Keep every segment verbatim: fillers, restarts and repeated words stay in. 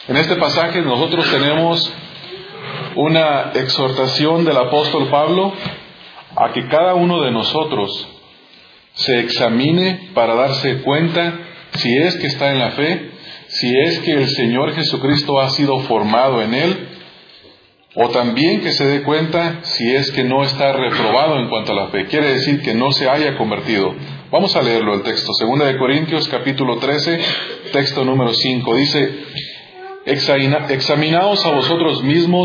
En este pasaje nosotros tenemos una exhortación del apóstol Pablo a que cada uno de nosotros se examine para darse cuenta si es que está en la fe, si es que el Señor Jesucristo ha sido formado en él, o también que se dé cuenta si es que no está reprobado en cuanto a la fe. Quiere decir que no se haya convertido. Vamos a leerlo el texto. Segunda de Corintios, capítulo trece, texto número cinco. Dice: examinaos a vosotros mismos,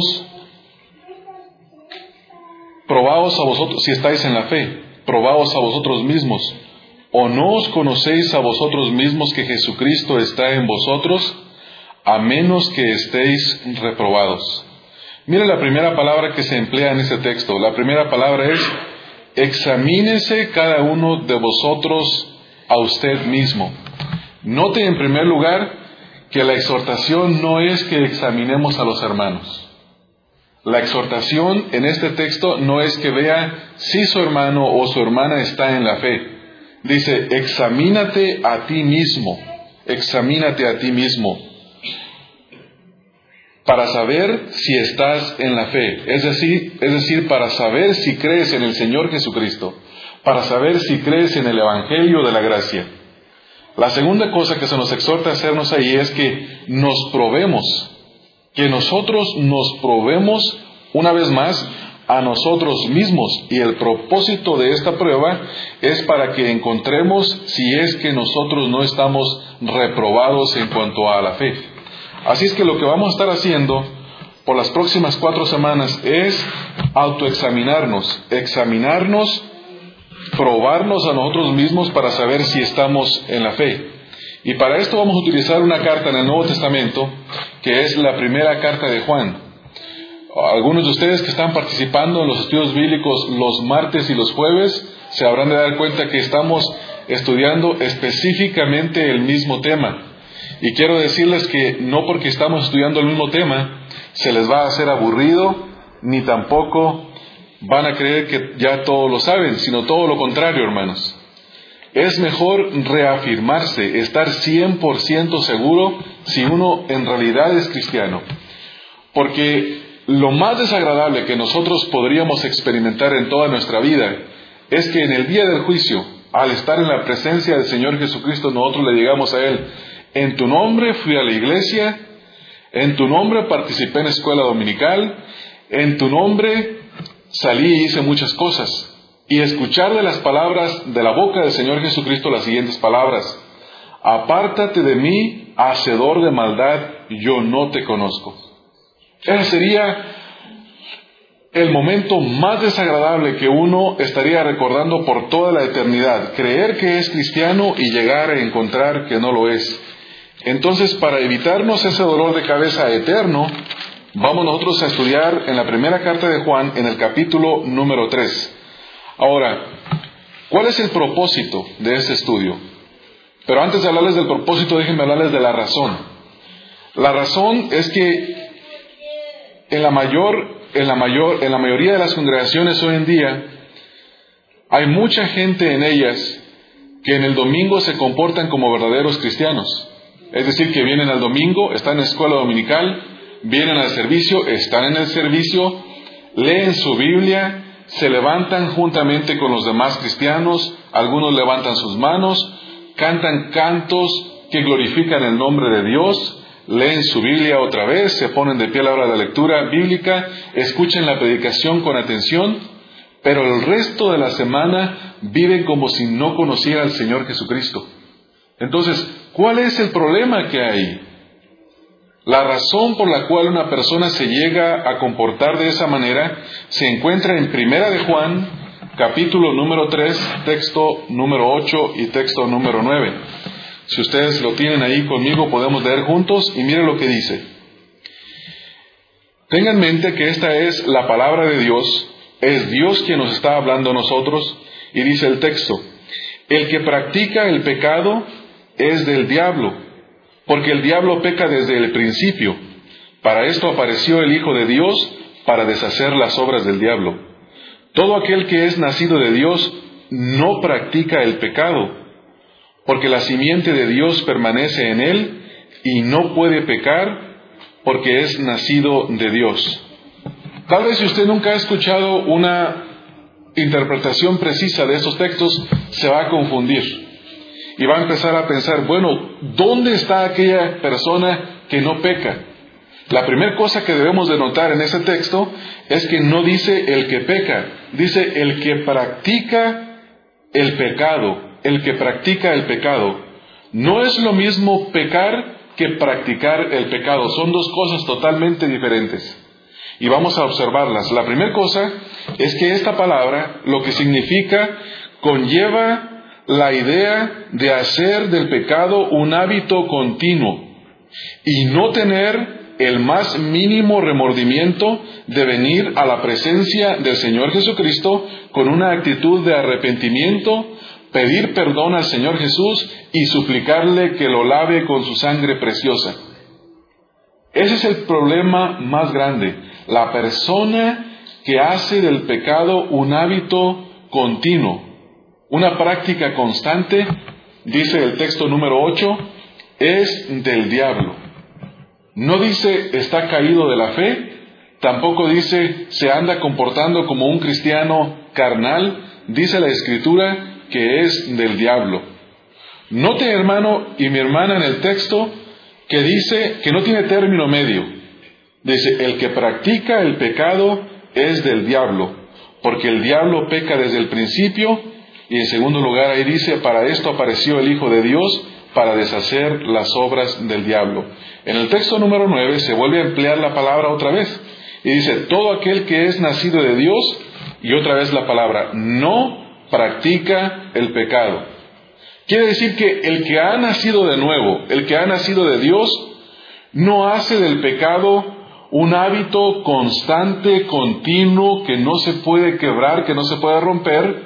probaos a vosotros, si estáis en la fe, probaos a vosotros mismos. ¿O no os conocéis a vosotros mismos que Jesucristo está en vosotros, a menos que estéis reprobados? Mire la primera palabra que se emplea en este texto. La primera palabra es: examínese cada uno de vosotros a usted mismo. Note en primer lugar que la exhortación no es que examinemos a los hermanos. La exhortación en este texto no es que vea si su hermano o su hermana está en la fe. Dice: examínate a ti mismo, examínate a ti mismo, para saber si estás en la fe. Es decir, es decir, para saber si crees en el Señor Jesucristo, para saber si crees en el Evangelio de la gracia. La segunda cosa que se nos exhorta a hacernos ahí es que nos probemos, que nosotros nos probemos una vez más a nosotros mismos, y el propósito de esta prueba es para que encontremos si es que nosotros no estamos reprobados en cuanto a la fe. Así es que lo que vamos a estar haciendo por las próximas cuatro semanas es autoexaminarnos, examinarnos, probarnos a nosotros mismos para saber si estamos en la fe. Y para esto vamos a utilizar una carta en el Nuevo Testamento, que es la primera carta de Juan. Algunos de ustedes que están participando en los estudios bíblicos los martes y los jueves se habrán de dar cuenta que estamos estudiando específicamente el mismo tema. Y quiero decirles que no porque estamos estudiando el mismo tema se les va a hacer aburrido, ni tampoco van a creer que ya todo lo saben, sino todo lo contrario, hermanos. Es mejor reafirmarse, estar cien por ciento seguro si uno en realidad es cristiano. Porque lo más desagradable que nosotros podríamos experimentar en toda nuestra vida es que en el día del juicio, al estar en la presencia del Señor Jesucristo, nosotros le digamos a Él: en tu nombre fui a la iglesia, en tu nombre participé en escuela dominical, en tu nombre salí y hice muchas cosas. Y escuchar de las palabras de la boca del Señor Jesucristo las siguientes palabras: apártate de mí, hacedor de maldad, yo no te conozco. Ese sería el momento más desagradable que uno estaría recordando por toda la eternidad. Creer que es cristiano y llegar a encontrar que no lo es. Entonces, para evitarnos ese dolor de cabeza eterno, vamos nosotros a estudiar en la primera carta de Juan, en el capítulo número tres. Ahora, ¿cuál es el propósito de este estudio? Pero antes de hablarles del propósito, déjenme hablarles de la razón. La razón es que en la mayor, en la mayor, en la mayoría de las congregaciones hoy en día, hay mucha gente en ellas que en el domingo se comportan como verdaderos cristianos. Es decir, que vienen al domingo, están en la escuela dominical, vienen al servicio, están en el servicio, leen su Biblia, se levantan juntamente con los demás cristianos, algunos levantan sus manos, cantan cantos que glorifican el nombre de Dios, leen su Biblia otra vez, se ponen de pie a la hora de la lectura bíblica, escuchan la predicación con atención, pero el resto de la semana viven como si no conocieran al Señor Jesucristo. Entonces, ¿cuál es el problema que hay? La razón por la cual una persona se llega a comportar de esa manera se encuentra en Primera de Juan, capítulo número tres, texto número ocho y texto número nueve. Si ustedes lo tienen ahí conmigo, podemos leer juntos y miren lo que dice. Tengan en mente que esta es la palabra de Dios, es Dios quien nos está hablando a nosotros, y dice el texto: el que practica el pecado es del diablo, porque el diablo peca desde el principio. Para esto apareció el Hijo de Dios, para deshacer las obras del diablo. Todo aquel que es nacido de Dios no practica el pecado, porque la simiente de Dios permanece en él y no puede pecar porque es nacido de Dios. Tal vez si usted nunca ha escuchado una interpretación precisa de estos textos, se va a confundir y va a empezar a pensar, bueno, ¿dónde está aquella persona que no peca? La primera cosa que debemos de notar en ese texto es que no dice el que peca, dice el que practica el pecado, el que practica el pecado. No es lo mismo pecar que practicar el pecado, son dos cosas totalmente diferentes. Y vamos a observarlas. La primera cosa es que esta palabra, lo que significa, conlleva la idea de hacer del pecado un hábito continuo y no tener el más mínimo remordimiento de venir a la presencia del Señor Jesucristo con una actitud de arrepentimiento, pedir perdón al Señor Jesús y suplicarle que lo lave con su sangre preciosa. Ese es el problema más grande. La persona que hace del pecado un hábito continuo, una práctica constante, dice el texto número ocho, es del diablo. No dice está caído de la fe, tampoco dice se anda comportando como un cristiano carnal, dice la Escritura que es del diablo. Note, hermano y mi hermana, en el texto que dice que no tiene término medio. Dice, el que practica el pecado es del diablo, porque el diablo peca desde el principio, y en segundo lugar ahí dice, para esto apareció el Hijo de Dios, para deshacer las obras del diablo. En el texto número nueve se vuelve a emplear la palabra otra vez, y dice, todo aquel que es nacido de Dios, y otra vez la palabra, no practica el pecado. Quiere decir que el que ha nacido de nuevo, el que ha nacido de Dios, no hace del pecado un hábito constante, continuo, que no se puede quebrar, que no se puede romper,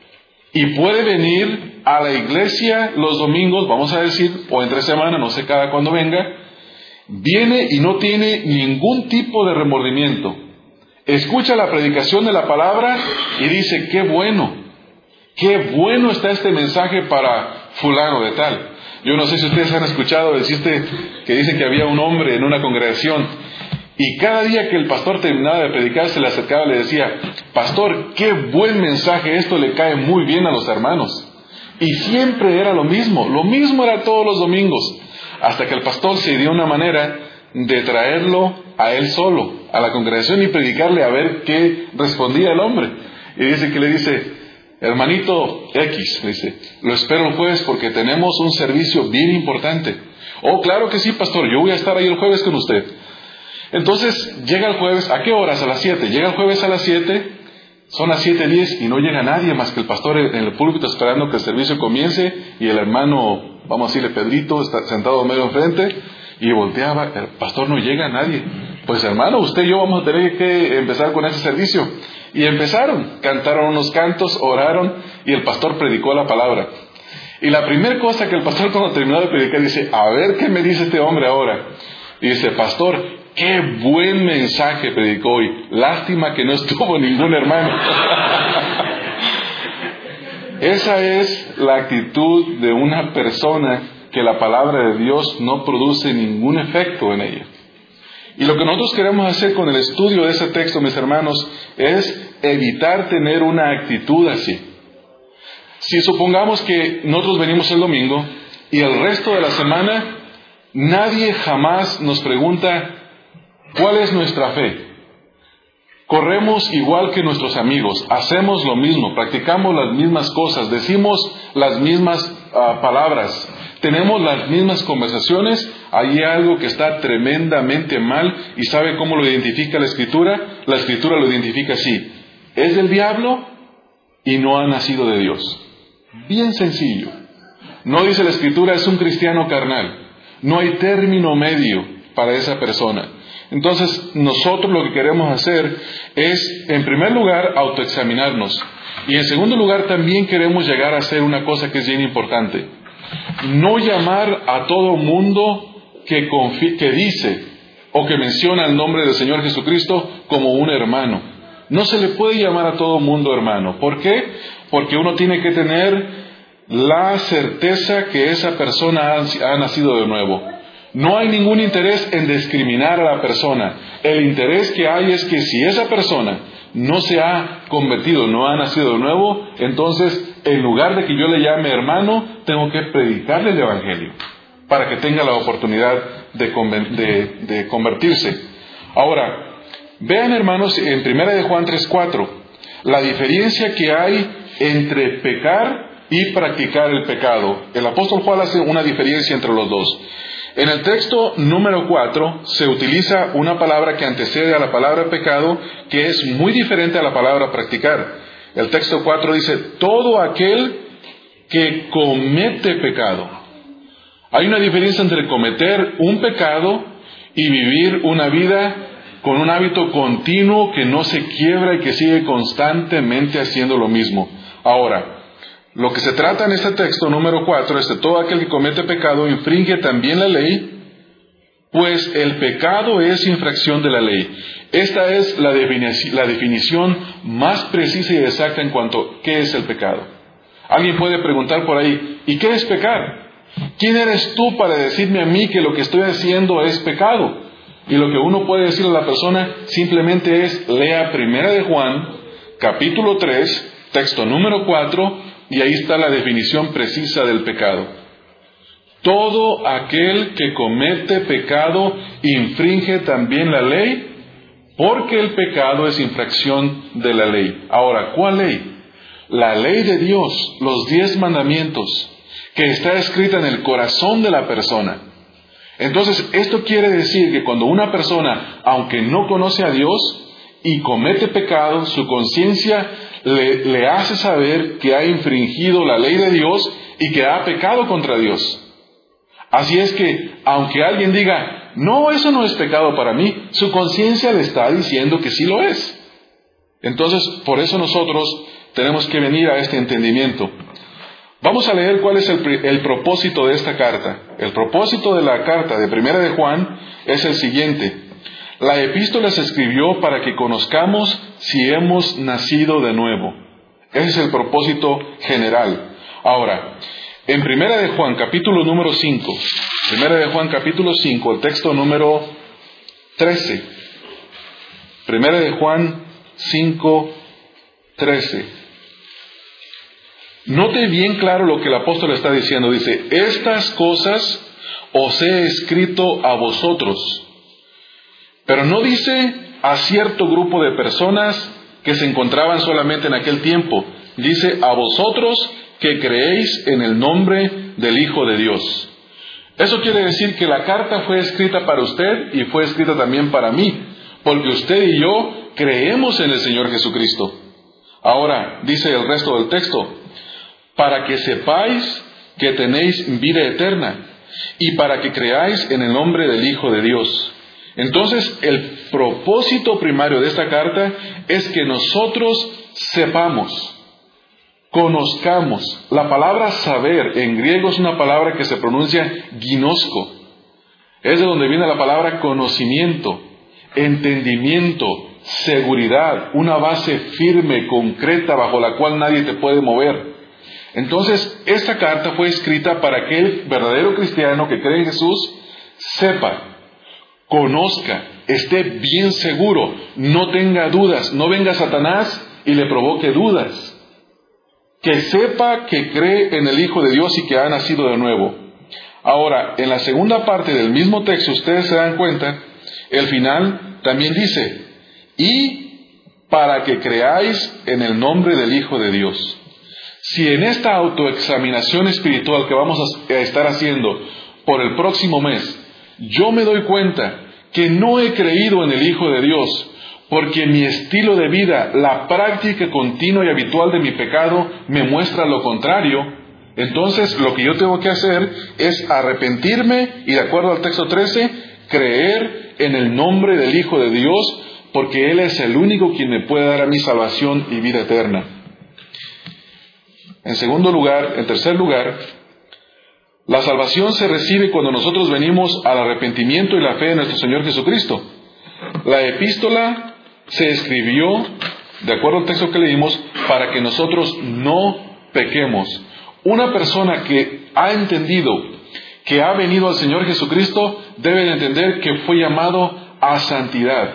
y puede venir a la iglesia los domingos, vamos a decir, o entre semana, no sé cada cuándo venga, viene y no tiene ningún tipo de remordimiento. Escucha la predicación de la palabra y dice, qué bueno, qué bueno está este mensaje para fulano de tal. Yo no sé si ustedes han escuchado el chiste que dice que había un hombre en una congregación y cada día que el pastor terminaba de predicar se le acercaba y le decía, pastor, qué buen mensaje, esto le cae muy bien a los hermanos. Y siempre era lo mismo, lo mismo era todos los domingos, hasta que el pastor se dio una manera de traerlo a él solo, a la congregación y predicarle a ver qué respondía el hombre. Y dice que le dice, hermanito X, le dice, lo espero el jueves porque tenemos un servicio bien importante. Oh, claro que sí, pastor, yo voy a estar ahí el jueves con usted. Entonces llega el jueves, ¿a qué horas? A las siete. Llega el jueves a las siete, son las siete diez y no llega nadie más que el pastor en el púlpito esperando que el servicio comience y el hermano, vamos a decirle Pedrito, está sentado medio enfrente y volteaba, el pastor no llega, nadie. Pues hermano, usted y yo vamos a tener que empezar con ese servicio. Y empezaron, cantaron unos cantos, oraron y el pastor predicó la palabra. Y la primera cosa que el pastor cuando terminó de predicar dice, a ver qué me dice este hombre ahora. Y dice, pastor, qué buen mensaje predicó hoy. Lástima que no estuvo ningún hermano. Esa es la actitud de una persona que la palabra de Dios no produce ningún efecto en ella. Y lo que nosotros queremos hacer con el estudio de ese texto, mis hermanos, es evitar tener una actitud así. Si supongamos que nosotros venimos el domingo y el resto de la semana nadie jamás nos pregunta ¿cuál es nuestra fe? Corremos igual que nuestros amigos, hacemos lo mismo, practicamos las mismas cosas, decimos las mismas uh, palabras, tenemos las mismas conversaciones. Hay algo que está tremendamente mal y ¿sabe cómo lo identifica la Escritura? La Escritura lo identifica así, es del diablo y no ha nacido de Dios. Bien sencillo. No dice la Escritura es un cristiano carnal, no hay término medio para esa persona. Entonces nosotros lo que queremos hacer es, en primer lugar, autoexaminarnos. Y en segundo lugar, también queremos llegar a hacer una cosa que es bien importante. No llamar a todo mundo que, confi- que dice o que menciona el nombre del Señor Jesucristo como un hermano. No se le puede llamar a todo mundo hermano. ¿Por qué? Porque uno tiene que tener la certeza que esa persona ha, ha nacido de nuevo. No hay ningún interés en discriminar a la persona. El interés que hay es que si esa persona no se ha convertido, no ha nacido de nuevo, entonces en lugar de que yo le llame hermano, tengo que predicarle el Evangelio para que tenga la oportunidad de, de, de convertirse. Ahora, vean hermanos en primera de Juan tres cuatro, la diferencia que hay entre pecar y practicar el pecado. El apóstol Juan hace una diferencia entre los dos. En el texto número cuatro se utiliza una palabra que antecede a la palabra pecado, que es muy diferente a la palabra practicar. El texto cuatro dice, todo aquel que comete pecado. Hay una diferencia entre cometer un pecado y vivir una vida con un hábito continuo que no se quiebra y que sigue constantemente haciendo lo mismo. Ahora, lo que se trata en este texto número cuatro es que todo aquel que comete pecado infringe también la ley, pues el pecado es infracción de la ley. Esta es la definición, la definición más precisa y exacta en cuanto a qué es el pecado. Alguien puede preguntar por ahí, ¿y qué es pecar? ¿Quién eres tú para decirme a mí que lo que estoy haciendo es pecado? Y lo que uno puede decirle a la persona simplemente es, lea primera de Juan, capítulo tres, texto número cuatro, y ahí está la definición precisa del pecado. Todo aquel que comete pecado infringe también la ley, porque el pecado es infracción de la ley. Ahora, ¿cuál ley? La ley de Dios, los diez mandamientos, que está escrita en el corazón de la persona. Entonces, esto quiere decir que cuando una persona, aunque no conoce a Dios y comete pecado, su conciencia le, le hace saber que ha infringido la ley de Dios y que ha pecado contra Dios. Así es que, aunque alguien diga, no, eso no es pecado para mí, su conciencia le está diciendo que sí lo es. Entonces, por eso nosotros tenemos que venir a este entendimiento. Vamos a leer cuál es el, el propósito de esta carta. El propósito de la carta de Primera de Juan es el siguiente. La epístola se escribió para que conozcamos si hemos nacido de nuevo. Ese es el propósito general. Ahora, en Primera de Juan, capítulo número cinco, Primera de Juan, capítulo cinco, el texto número trece. Primera de Juan cinco, trece. Note bien claro lo que el apóstol está diciendo. Dice, estas cosas os he escrito a vosotros. Pero no dice a cierto grupo de personas que se encontraban solamente en aquel tiempo. Dice a vosotros que creéis en el nombre del Hijo de Dios. Eso quiere decir que la carta fue escrita para usted y fue escrita también para mí, porque usted y yo creemos en el Señor Jesucristo. Ahora, dice el resto del texto, para que sepáis que tenéis vida eterna y para que creáis en el nombre del Hijo de Dios. Entonces, el propósito primario de esta carta es que nosotros sepamos, conozcamos. La palabra saber en griego es una palabra que se pronuncia ginosko. Es de donde viene la palabra conocimiento, entendimiento, seguridad, una base firme, concreta, bajo la cual nadie te puede mover. Entonces, esta carta fue escrita para que el verdadero cristiano que cree en Jesús sepa, conozca, esté bien seguro, no tenga dudas, no venga Satanás y le provoque dudas. Que sepa que cree en el Hijo de Dios y que ha nacido de nuevo. Ahora, en la segunda parte del mismo texto, ustedes se dan cuenta, el final también dice, y para que creáis en el nombre del Hijo de Dios. Si en esta autoexaminación espiritual que vamos a estar haciendo por el próximo mes, yo me doy cuenta que no he creído en el Hijo de Dios, porque mi estilo de vida, la práctica continua y habitual de mi pecado, me muestra lo contrario, entonces lo que yo tengo que hacer es arrepentirme y, de acuerdo al texto trece, creer en el nombre del Hijo de Dios, porque Él es el único quien me puede dar a mí salvación y vida eterna. En segundo lugar, en tercer lugar, la salvación se recibe cuando nosotros venimos al arrepentimiento y la fe en nuestro Señor Jesucristo. La epístola se escribió, de acuerdo al texto que leímos, para que nosotros no pequemos. Una persona que ha entendido que ha venido al Señor Jesucristo debe de entender que fue llamado a santidad.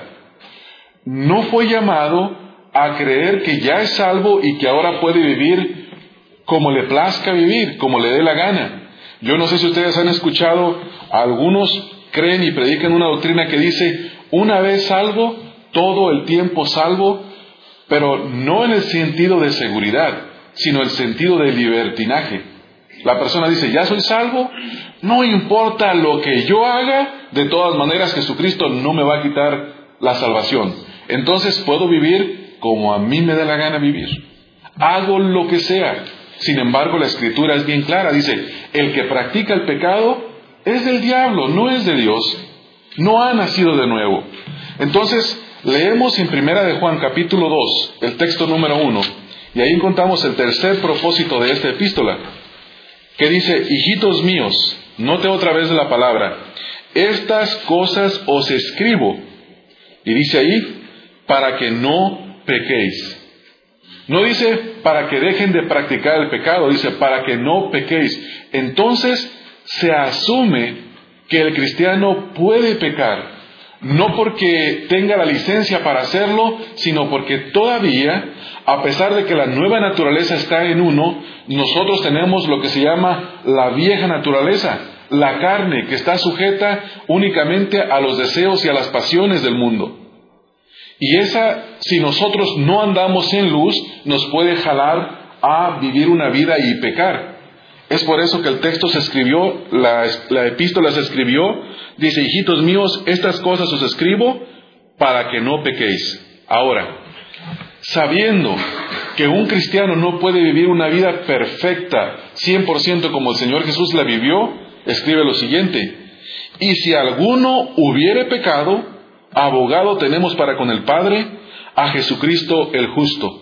No fue llamado a creer que ya es salvo y que ahora puede vivir como le plazca vivir, como le dé la gana. Yo no sé si ustedes han escuchado, algunos creen y predican una doctrina que dice, una vez salvo, todo el tiempo salvo, pero no en el sentido de seguridad, sino el sentido de libertinaje. La persona dice, ya soy salvo, no importa lo que yo haga, de todas maneras Jesucristo no me va a quitar la salvación. Entonces puedo vivir como a mí me da la gana vivir. Hago lo que sea. Sin embargo, la Escritura es bien clara. Dice, el que practica el pecado es del diablo, no es de Dios. No ha nacido de nuevo. Entonces, leemos en Primera de Juan, capítulo dos, el texto número uno, y ahí encontramos el tercer propósito de esta epístola, que dice, hijitos míos, note otra vez la palabra, estas cosas os escribo, y dice ahí, para que no pequéis. No dice para que dejen de practicar el pecado, dice para que no pequéis. Entonces se asume que el cristiano puede pecar, no porque tenga la licencia para hacerlo, sino porque todavía, a pesar de que la nueva naturaleza está en uno, nosotros tenemos lo que se llama la vieja naturaleza, la carne que está sujeta únicamente a los deseos y a las pasiones del mundo. Y esa, si nosotros no andamos en luz, nos puede jalar a vivir una vida y pecar. Es por eso que el texto se escribió, la, la epístola se escribió, dice, hijitos míos, estas cosas os escribo para que no pequéis. Ahora, sabiendo que un cristiano no puede vivir una vida perfecta, cien por ciento como el Señor Jesús la vivió, escribe lo siguiente, y si alguno hubiere pecado, abogado tenemos para con el Padre, a Jesucristo el justo.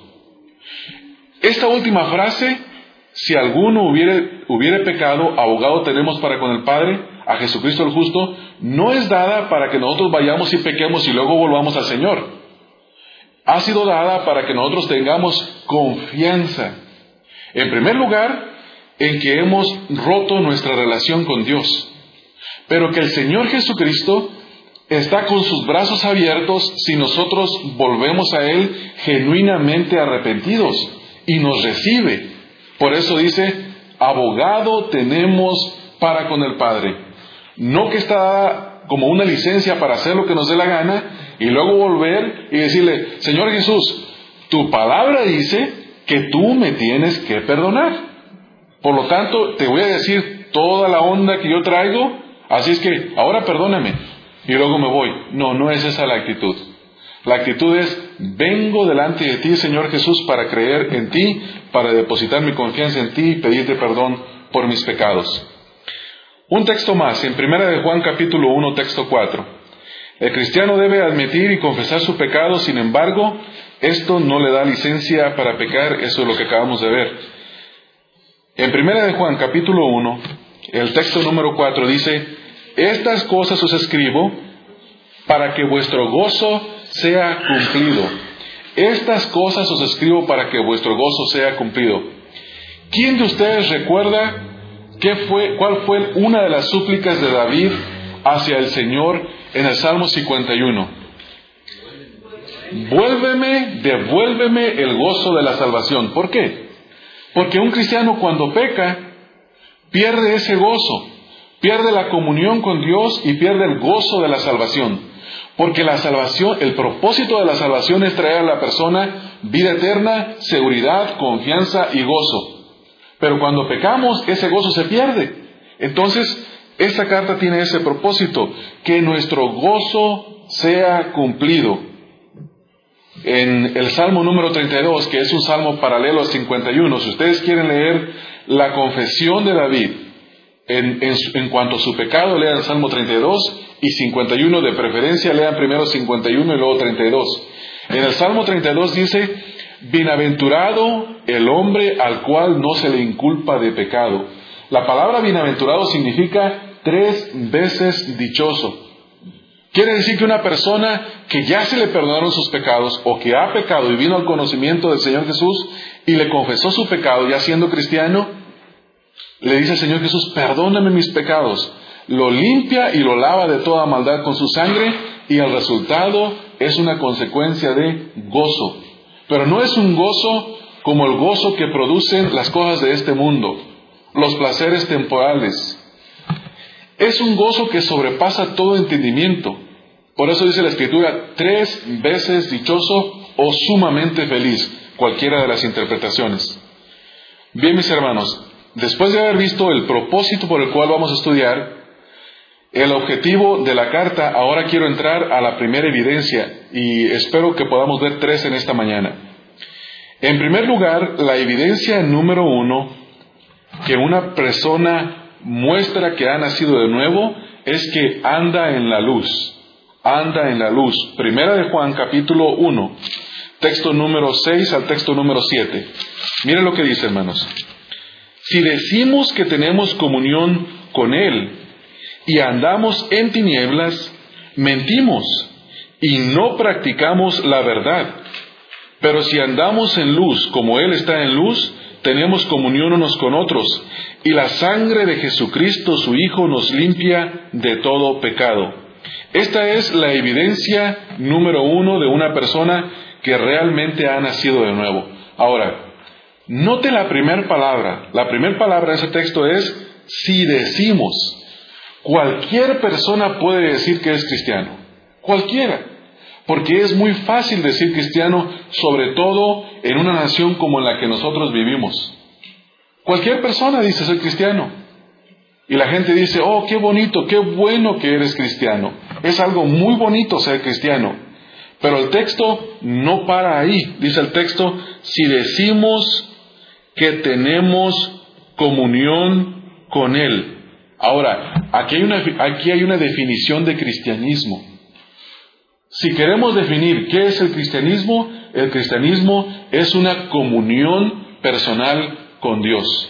Esta última frase, si alguno hubiere, hubiere pecado, abogado tenemos para con el Padre, a Jesucristo el justo, no es dada para que nosotros vayamos y pequemos y luego volvamos al Señor. Ha sido dada para que nosotros tengamos confianza. En primer lugar, en que hemos roto nuestra relación con Dios, pero que el Señor Jesucristo está con sus brazos abiertos si nosotros volvemos a Él genuinamente arrepentidos y nos recibe. Por eso dice, abogado tenemos para con el Padre. No que está como una licencia para hacer lo que nos dé la gana y luego volver y decirle, Señor Jesús, tu palabra dice que tú me tienes que perdonar. Por lo tanto, te voy a decir toda la onda que yo traigo, así es que ahora perdóname. Y luego me voy. No, no es esa la actitud. La actitud es, vengo delante de ti, Señor Jesús, para creer en ti, para depositar mi confianza en ti y pedirte perdón por mis pecados. Un texto más, en Primera de Juan capítulo uno, texto cuatro. El cristiano debe admitir y confesar su pecado, sin embargo, esto no le da licencia para pecar, eso es lo que acabamos de ver. En Primera de Juan capítulo uno, el texto número cuatro dice, estas cosas os escribo para que vuestro gozo sea cumplido. Estas cosas os escribo para que vuestro gozo sea cumplido. ¿Quién de ustedes recuerda qué fue, cuál fue una de las súplicas de David hacia el Señor en el Salmo cincuenta y uno? Vuélveme, devuélveme el gozo de la salvación. ¿Por qué? Porque un cristiano cuando peca pierde ese gozo. Pierde la comunión con Dios y pierde el gozo de la salvación. Porque la salvación, el propósito de la salvación es traer a la persona vida eterna, seguridad, confianza y gozo. Pero cuando pecamos, ese gozo se pierde. Entonces, esta carta tiene ese propósito, que nuestro gozo sea cumplido. En el Salmo número treinta y dos, que es un salmo paralelo al cincuenta y uno, si ustedes quieren leer la confesión de David, En, en, en cuanto a su pecado, lean el Salmo treinta y dos y cincuenta y uno, de preferencia lean primero cincuenta y uno y luego treinta y dos. En el Salmo treinta y dos dice, bienaventurado el hombre al cual no se le inculpa de pecado. La palabra bienaventurado significa tres veces dichoso. Quiere decir que una persona que ya se le perdonaron sus pecados o que ha pecado y vino al conocimiento del Señor Jesús y le confesó su pecado ya siendo cristiano, Le dice al Señor Jesús, perdóname mis pecados. Lo limpia y lo lava de toda maldad con su sangre, y el resultado es una consecuencia de gozo. Pero no es un gozo como el gozo que producen las cosas de este mundo, los placeres temporales. Es un gozo que sobrepasa todo entendimiento. Por eso dice la Escritura, tres veces dichoso o sumamente feliz, cualquiera de las interpretaciones. Bien, mis hermanos, después de haber visto el propósito por el cual vamos a estudiar, el objetivo de la carta, ahora quiero entrar a la primera evidencia, y espero que podamos ver tres en esta mañana. En primer lugar, la evidencia número uno, que una persona muestra que ha nacido de nuevo, es que anda en la luz. Anda en la luz. Primera de Juan, capítulo uno, texto número seis al texto número siete. Miren lo que dice, hermanos. Si decimos que tenemos comunión con Él y andamos en tinieblas, mentimos y no practicamos la verdad. Pero si andamos en luz, como Él está en luz, tenemos comunión unos con otros, y la sangre de Jesucristo, su Hijo, nos limpia de todo pecado. Esta es la evidencia número uno de una persona que realmente ha nacido de nuevo. Ahora, note la primera palabra. La primera palabra de ese texto es, si decimos. Cualquier persona puede decir que es cristiano. Cualquiera. Porque es muy fácil decir cristiano, sobre todo en una nación como en la que nosotros vivimos. Cualquier persona dice soy cristiano. Y la gente dice, oh, qué bonito, qué bueno que eres cristiano. Es algo muy bonito ser cristiano. Pero el texto no para ahí. Dice el texto, si decimos que tenemos comunión con Él. Ahora, aquí hay una, aquí hay una definición de cristianismo. Si queremos definir qué es el cristianismo, el cristianismo es una comunión personal con Dios.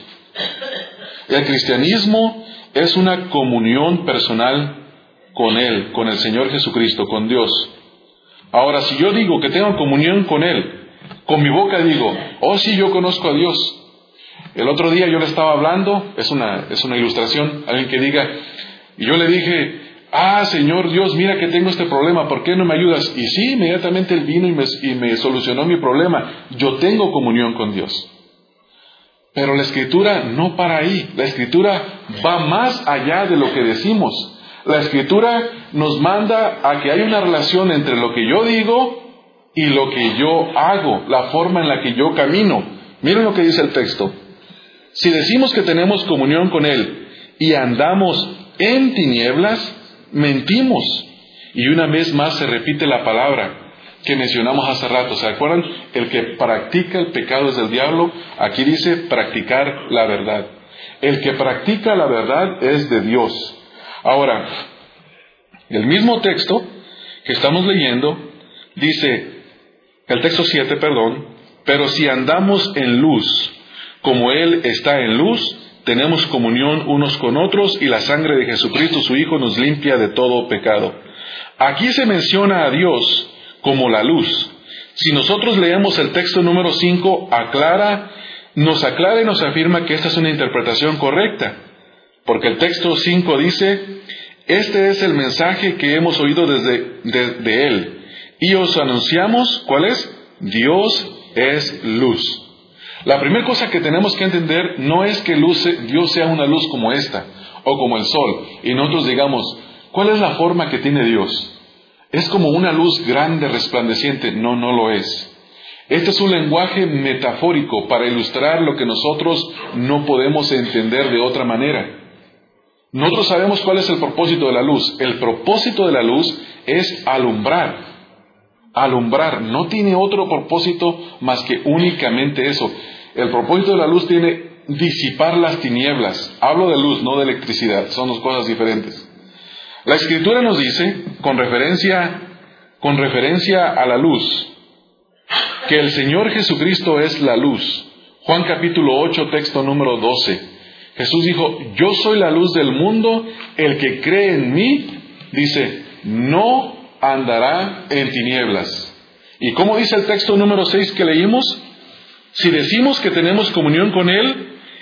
El cristianismo es una comunión personal con Él, con el Señor Jesucristo, con Dios. Ahora, si yo digo que tengo comunión con Él, con mi boca digo, oh sí, yo conozco a Dios. El otro día yo le estaba hablando, es una, es una ilustración, alguien que diga, y yo le dije, ah, Señor Dios, mira que tengo este problema, ¿por qué no me ayudas? Y sí, inmediatamente Él vino y me, y me solucionó mi problema. Yo tengo comunión con Dios. Pero la Escritura no para ahí. La Escritura va más allá de lo que decimos. La Escritura nos manda a que hay una relación entre lo que yo digo y lo que yo hago, la forma en la que yo camino. Miren lo que dice el texto. Si decimos que tenemos comunión con Él y andamos en tinieblas, mentimos. Y una vez más se repite la palabra que mencionamos hace rato. ¿Se acuerdan? El que practica el pecado es del diablo. Aquí dice practicar la verdad. El que practica la verdad es de Dios. Ahora, el mismo texto que estamos leyendo dice, el texto siete, perdón, pero si andamos en luz, como Él está en luz, tenemos comunión unos con otros y la sangre de Jesucristo, su Hijo, nos limpia de todo pecado. Aquí se menciona a Dios como la luz. Si nosotros leemos el texto número cinco, aclara, nos aclara y nos afirma que esta es una interpretación correcta. Porque el texto cinco dice, este es el mensaje que hemos oído desde de, de Él. Y os anunciamos, ¿cuál es? Dios es luz. La primera cosa que tenemos que entender no es que luz, Dios sea una luz como esta, o como el sol, y nosotros digamos, ¿cuál es la forma que tiene Dios? ¿Es como una luz grande, resplandeciente? No, no lo es. Este es un lenguaje metafórico para ilustrar lo que nosotros no podemos entender de otra manera. Nosotros sabemos cuál es el propósito de la luz. El propósito de la luz es alumbrar. Alumbrar. No tiene otro propósito más que únicamente eso. El propósito de la luz tiene disipar las tinieblas. Hablo de luz, no de electricidad. Son dos cosas diferentes. La Escritura nos dice, con referencia, con referencia a la luz, que el Señor Jesucristo es la luz. Juan capítulo ocho, texto número doce. Jesús dijo, yo soy la luz del mundo, el que cree en mí, dice, no andará en tinieblas. ¿Y cómo dice el texto número seis que leímos? Si decimos que tenemos comunión con Él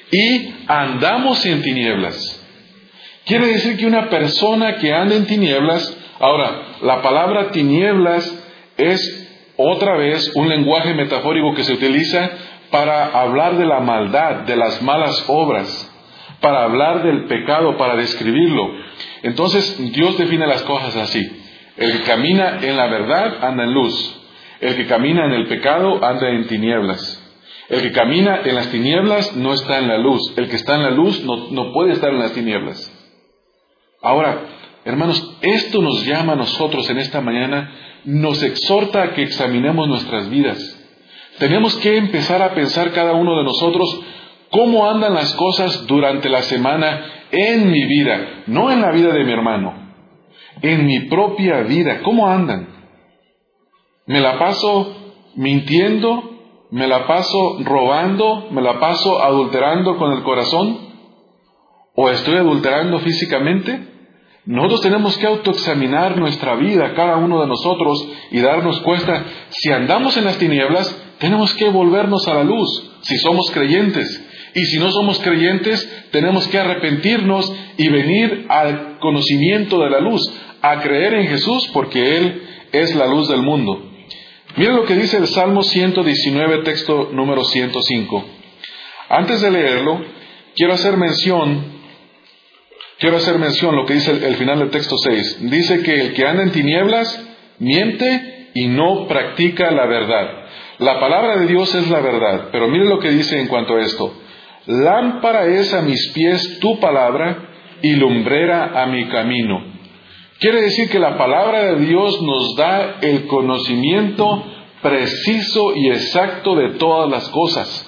y andamos en tinieblas. Quiere decir que una persona que anda en tinieblas, ahora, la palabra tinieblas es otra vez un lenguaje metafórico que se utiliza para hablar de la maldad, de las malas obras, para hablar del pecado, para describirlo. Entonces, Dios define las cosas así. El que camina en la verdad anda en luz. El que camina en el pecado anda en tinieblas. El que camina en las tinieblas no está en la luz. El que está en la luz no, no puede estar en las tinieblas. Ahora, hermanos, esto nos llama a nosotros en esta mañana, nos exhorta a que examinemos nuestras vidas. Tenemos que empezar a pensar cada uno de nosotros cómo andan las cosas durante la semana en mi vida, no en la vida de mi hermano, en mi propia vida. ¿Cómo andan? ¿Me la paso mintiendo? ¿Me la paso robando? ¿Me la paso adulterando con el corazón? ¿O estoy adulterando físicamente? Nosotros tenemos que autoexaminar nuestra vida, cada uno de nosotros, y darnos cuenta, si andamos en las tinieblas, tenemos que volvernos a la luz, si somos creyentes. Y si no somos creyentes, tenemos que arrepentirnos y venir al conocimiento de la luz, a creer en Jesús, porque Él es la luz del mundo. Miren lo que dice el Salmo ciento diecinueve, texto número ciento cinco. Antes de leerlo, quiero hacer mención Quiero hacer mención lo que dice el, el final del texto seis. Dice que el que anda en tinieblas miente y no practica la verdad. La palabra de Dios es la verdad, pero mire lo que dice en cuanto a esto. Lámpara es a mis pies tu palabra y lumbrera a mi camino. Quiere decir que la palabra de Dios nos da el conocimiento preciso y exacto de todas las cosas.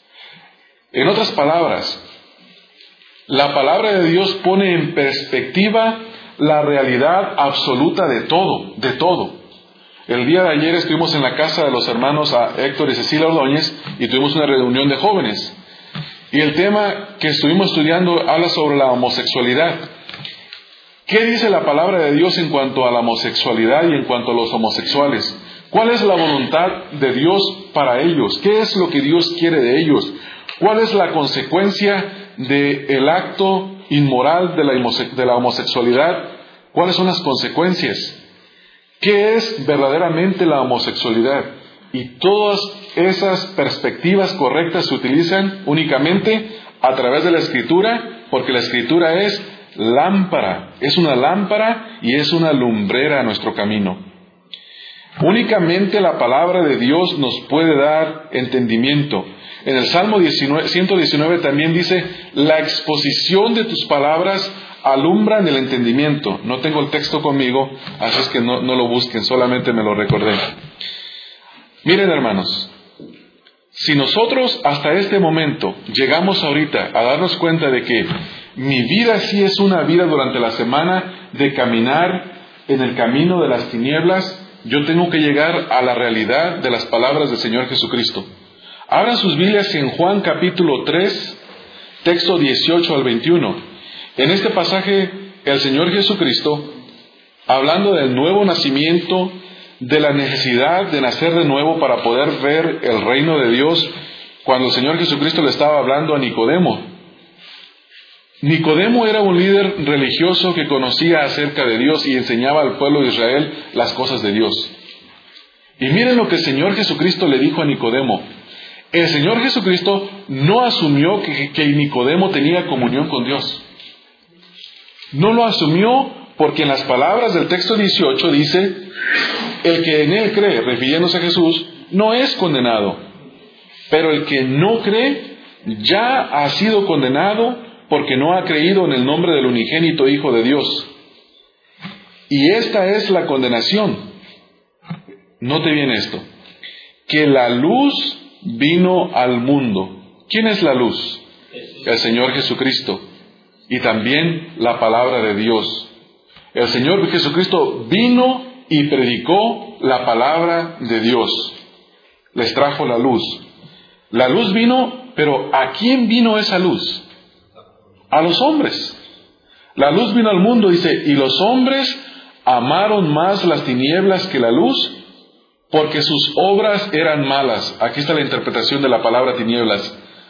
En otras palabras, la palabra de Dios pone en perspectiva la realidad absoluta de todo, de todo. El día de ayer estuvimos en la casa de los hermanos a Héctor y Cecilia Ordóñez y tuvimos una reunión de jóvenes. Y el tema que estuvimos estudiando habla sobre la homosexualidad. ¿Qué dice la palabra de Dios en cuanto a la homosexualidad y en cuanto a los homosexuales? ¿Cuál es la voluntad de Dios para ellos? ¿Qué es lo que Dios quiere de ellos? ¿Cuál es la consecuencia del acto inmoral de la, de la homosexualidad? ¿Cuáles son las consecuencias? ¿Qué es verdaderamente la homosexualidad? Y todas esas perspectivas correctas se utilizan únicamente a través de la Escritura, porque la Escritura es lámpara, es una lámpara y es una lumbrera a nuestro camino. Únicamente la palabra de Dios nos puede dar entendimiento. En el Salmo ciento diecinueve también dice, la exposición de tus palabras alumbran el entendimiento. No tengo el texto conmigo, así es que no, no lo busquen, solamente me lo recordé. Miren, hermanos, si nosotros hasta este momento llegamos ahorita a darnos cuenta de que mi vida sí es una vida durante la semana de caminar en el camino de las tinieblas, yo tengo que llegar a la realidad de las palabras del Señor Jesucristo. Abran sus Biblias en Juan capítulo tres, texto dieciocho al veintiuno. En este pasaje, el Señor Jesucristo, hablando del nuevo nacimiento, de la necesidad de nacer de nuevo para poder ver el reino de Dios, cuando el Señor Jesucristo le estaba hablando a Nicodemo. Nicodemo era un líder religioso que conocía acerca de Dios y enseñaba al pueblo de Israel las cosas de Dios. Y miren lo que el Señor Jesucristo le dijo a Nicodemo. El Señor Jesucristo no asumió que, que Nicodemo tenía comunión con Dios. No lo asumió porque en las palabras del texto dieciocho dice, el que en él cree, refiriéndose a Jesús, no es condenado. Pero el que no cree ya ha sido condenado porque no ha creído en el nombre del unigénito Hijo de Dios. Y esta es la condenación. Note bien esto, que la luz vino al mundo. ¿Quién es la luz? El Señor Jesucristo. Y también la palabra de Dios. El Señor Jesucristo vino y predicó la palabra de Dios. Les trajo la luz. La luz vino, pero ¿a quién vino esa luz? A los hombres. La luz vino al mundo, dice, y los hombres amaron más las tinieblas que la luz, porque sus obras eran malas. Aquí está la interpretación de la palabra tinieblas.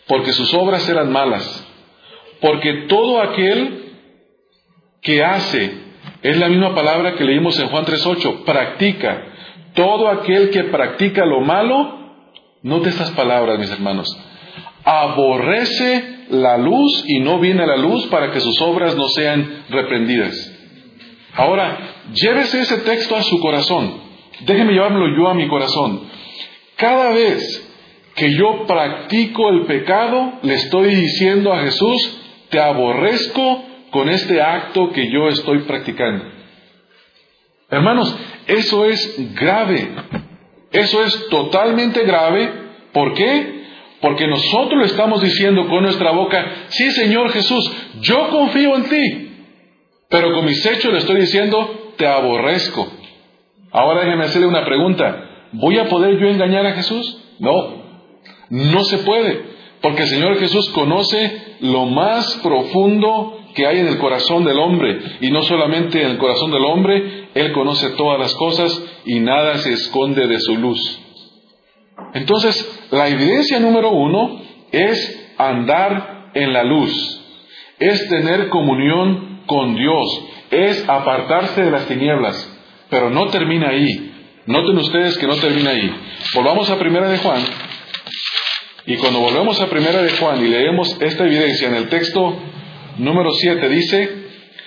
porque sus obras eran malas. Porque todo aquel que hace, es la misma palabra que leímos en Juan tres ocho, practica. Todo aquel que practica lo malo, note estas palabras, mis hermanos, aborrece la luz y no viene a la luz para que sus obras no sean reprendidas. Ahora, llévese ese texto a su corazón. Déjeme llevármelo yo a mi corazón. Cada vez que yo practico el pecado, le estoy diciendo a Jesús, te aborrezco con este acto que yo estoy practicando. Hermanos, eso es grave. Eso es totalmente grave. ¿Por qué? Porque nosotros le estamos diciendo con nuestra boca, sí, Señor Jesús, yo confío en ti. Pero con mis hechos le estoy diciendo, te aborrezco. Ahora déjeme hacerle una pregunta. ¿Voy a poder yo engañar a Jesús? No. No se puede. Porque el Señor Jesús conoce lo más profundo que hay en el corazón del hombre. Y no solamente en el corazón del hombre, Él conoce todas las cosas y nada se esconde de su luz. Entonces, la evidencia número uno es andar en la luz. Es tener comunión con Dios. Es apartarse de las tinieblas. Pero no termina ahí. Noten ustedes que no termina ahí. Volvamos a Primera de Juan. Y cuando volvemos a Primera de Juan y leemos esta evidencia en el texto número siete, dice,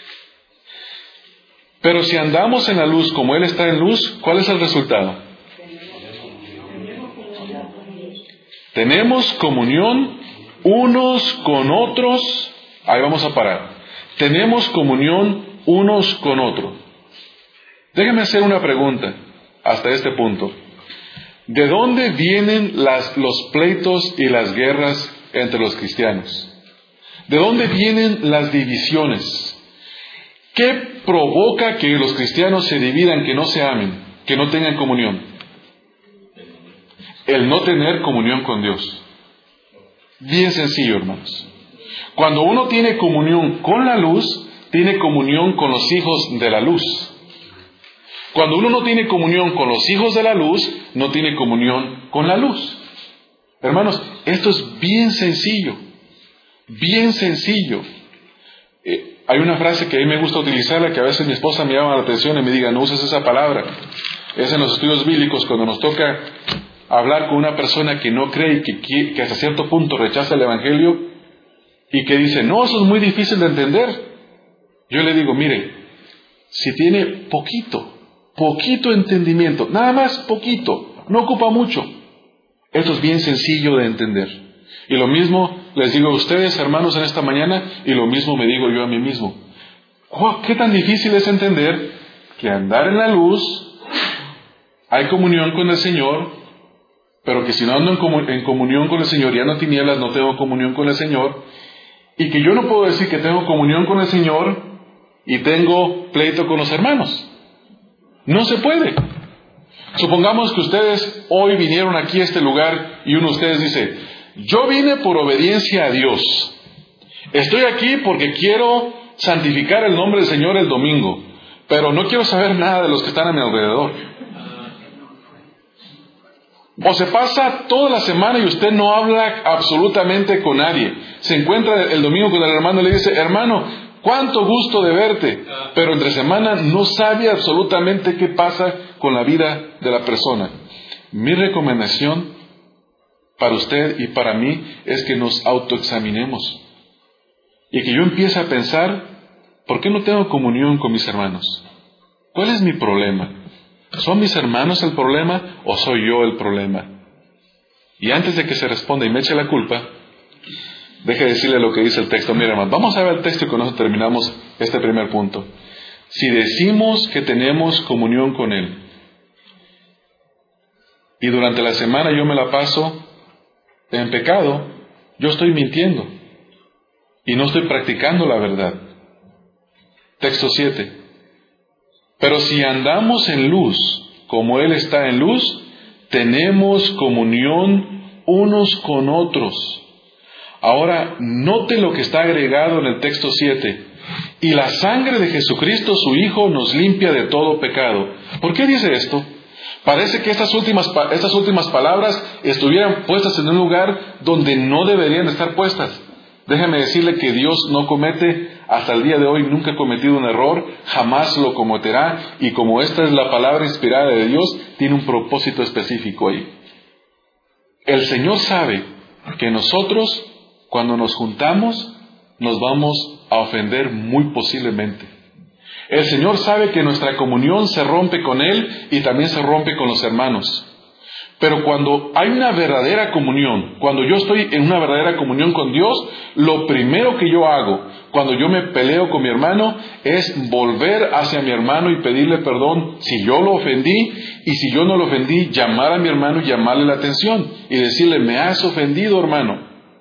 pero si andamos en la luz como Él está en luz, ¿cuál es el resultado? Tenemos comunión unos con otros. Ahí vamos a parar. Tenemos comunión unos con otros. Déjenme hacer una pregunta hasta este punto. ¿De dónde vienen las, los pleitos y las guerras entre los cristianos? ¿De dónde vienen las divisiones? ¿Qué provoca que los cristianos se dividan, que no se amen, que no tengan comunión? El no tener comunión con Dios. Bien sencillo, hermanos. Cuando uno tiene comunión con la luz, tiene comunión con los hijos de la luz. Cuando uno no tiene comunión con los hijos de la luz, no tiene comunión con la luz. Hermanos, esto es bien sencillo. Bien sencillo. Eh, hay una frase que a mí me gusta utilizarla, que a veces mi esposa me llama la atención y me diga, no uses esa palabra. Es en los estudios bíblicos cuando nos toca hablar con una persona que no cree y que, que hasta cierto punto rechaza el Evangelio y que dice, no, eso es muy difícil de entender. Yo le digo, mire, si tiene poquito, poquito entendimiento, nada más poquito, no ocupa mucho, esto es bien sencillo de entender. Y lo mismo les digo a ustedes, hermanos, en esta mañana, y lo mismo me digo yo a mí mismo. Oh, ¿qué tan difícil es entender que andar en la luz, hay comunión con el Señor, pero que si no ando en, comun- en comunión con el Señor y ando en tinieblas, no tengo comunión con el Señor, y que yo no puedo decir que tengo comunión con el Señor y tengo pleito con los hermanos? No se puede. Supongamos que ustedes hoy vinieron aquí a este lugar y uno de ustedes dice, yo vine por obediencia a Dios. Estoy aquí porque quiero santificar el nombre del Señor el domingo, pero no quiero saber nada de los que están a mi alrededor. O se pasa toda la semana y usted no habla absolutamente con nadie. Se encuentra el domingo con el hermano y le dice, hermano, cuánto gusto de verte. Pero entre semana no sabe absolutamente qué pasa con la vida de la persona. Mi recomendación para usted y para mí es que nos autoexaminemos. Y que yo empiece a pensar, ¿por qué no tengo comunión con mis hermanos? ¿Cuál es mi problema? ¿Son mis hermanos el problema o soy yo el problema? Y antes de que se responda y me eche la culpa, deje decirle lo que dice el texto. Mira, hermano, vamos a ver el texto y con eso terminamos este primer punto. Si decimos que tenemos comunión con Él y durante la semana yo me la paso en pecado, yo estoy mintiendo y no estoy practicando la verdad. Texto siete. Pero si andamos en luz, como Él está en luz, tenemos comunión unos con otros. Ahora, note lo que está agregado en el texto siete. Y la sangre de Jesucristo, su Hijo, nos limpia de todo pecado. ¿Por qué dice esto? Parece que estas últimas, estas últimas palabras estuvieran puestas en un lugar donde no deberían estar puestas. Déjeme decirle que Dios no comete, hasta el día de hoy nunca ha cometido un error, jamás lo cometerá, y como esta es la palabra inspirada de Dios, tiene un propósito específico ahí. El Señor sabe que nosotros, cuando nos juntamos, nos vamos a ofender muy posiblemente. El Señor sabe que nuestra comunión se rompe con Él y también se rompe con los hermanos. Pero cuando hay una verdadera comunión, cuando yo estoy en una verdadera comunión con Dios, lo primero que yo hago cuando yo me peleo con mi hermano es volver hacia mi hermano y pedirle perdón si yo lo ofendí, y si yo no lo ofendí, llamar a mi hermano y llamarle la atención y decirle: me has ofendido, hermano.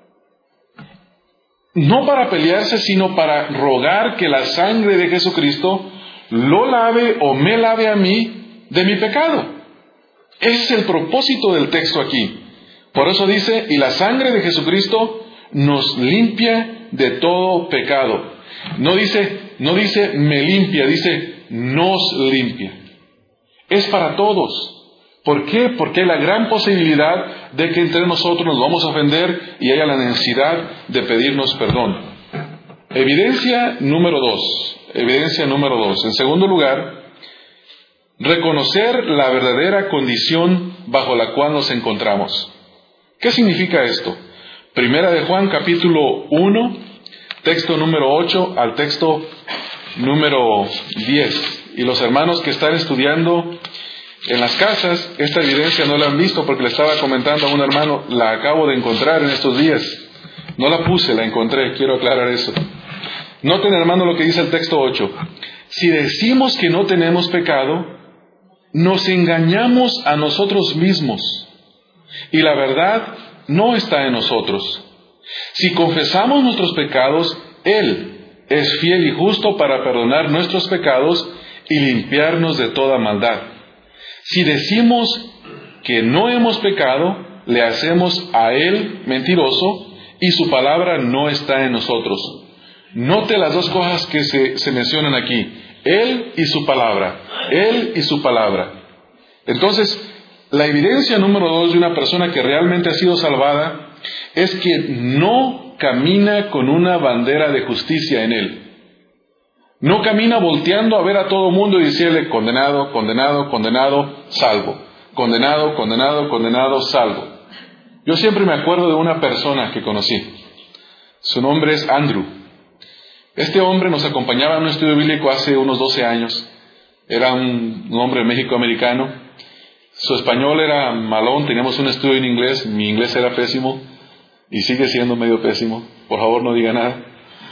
No para pelearse, sino para rogar que la sangre de Jesucristo lo lave o me lave a mí de mi pecado. Ese es el propósito del texto aquí. Por eso dice: y la sangre de Jesucristo nos limpia de todo pecado. No dice, no dice me limpia, dice nos limpia. Es para todos. ¿Por qué? Porque hay la gran posibilidad de que entre nosotros nos vamos a ofender y haya la necesidad de pedirnos perdón. Evidencia número dos. Evidencia número dos. En segundo lugar, reconocer la verdadera condición bajo la cual nos encontramos. ¿Qué significa esto? Primera de Juan, capítulo uno, texto número ocho al texto número diez. Y los hermanos que están estudiando en las casas, esta evidencia no la han visto porque le estaba comentando a un hermano, la acabo de encontrar en estos días. No la puse, la encontré, quiero aclarar eso. Noten, hermano, lo que dice el texto ocho. Si decimos que no tenemos pecado, nos engañamos a nosotros mismos y la verdad no está en nosotros. Si confesamos nuestros pecados, Él es fiel y justo para perdonar nuestros pecados y limpiarnos de toda maldad. Si decimos que no hemos pecado, le hacemos a Él mentiroso y su palabra no está en nosotros. Note las dos cosas que se, se mencionan aquí: Él y su palabra. Él y su palabra. Entonces, la evidencia número dos de una persona que realmente ha sido salvada es que no camina con una bandera de justicia en él. No camina volteando a ver a todo mundo y decirle: condenado, condenado, condenado, salvo. Condenado, condenado, condenado, salvo. Yo siempre me acuerdo de una persona que conocí. Su nombre es Andrew. Este hombre nos acompañaba en un estudio bíblico hace unos doce años. Era un, un hombre mexicoamericano. Su español era malón, teníamos un estudio en inglés. Mi inglés era pésimo y sigue siendo medio pésimo. Por favor, no diga nada.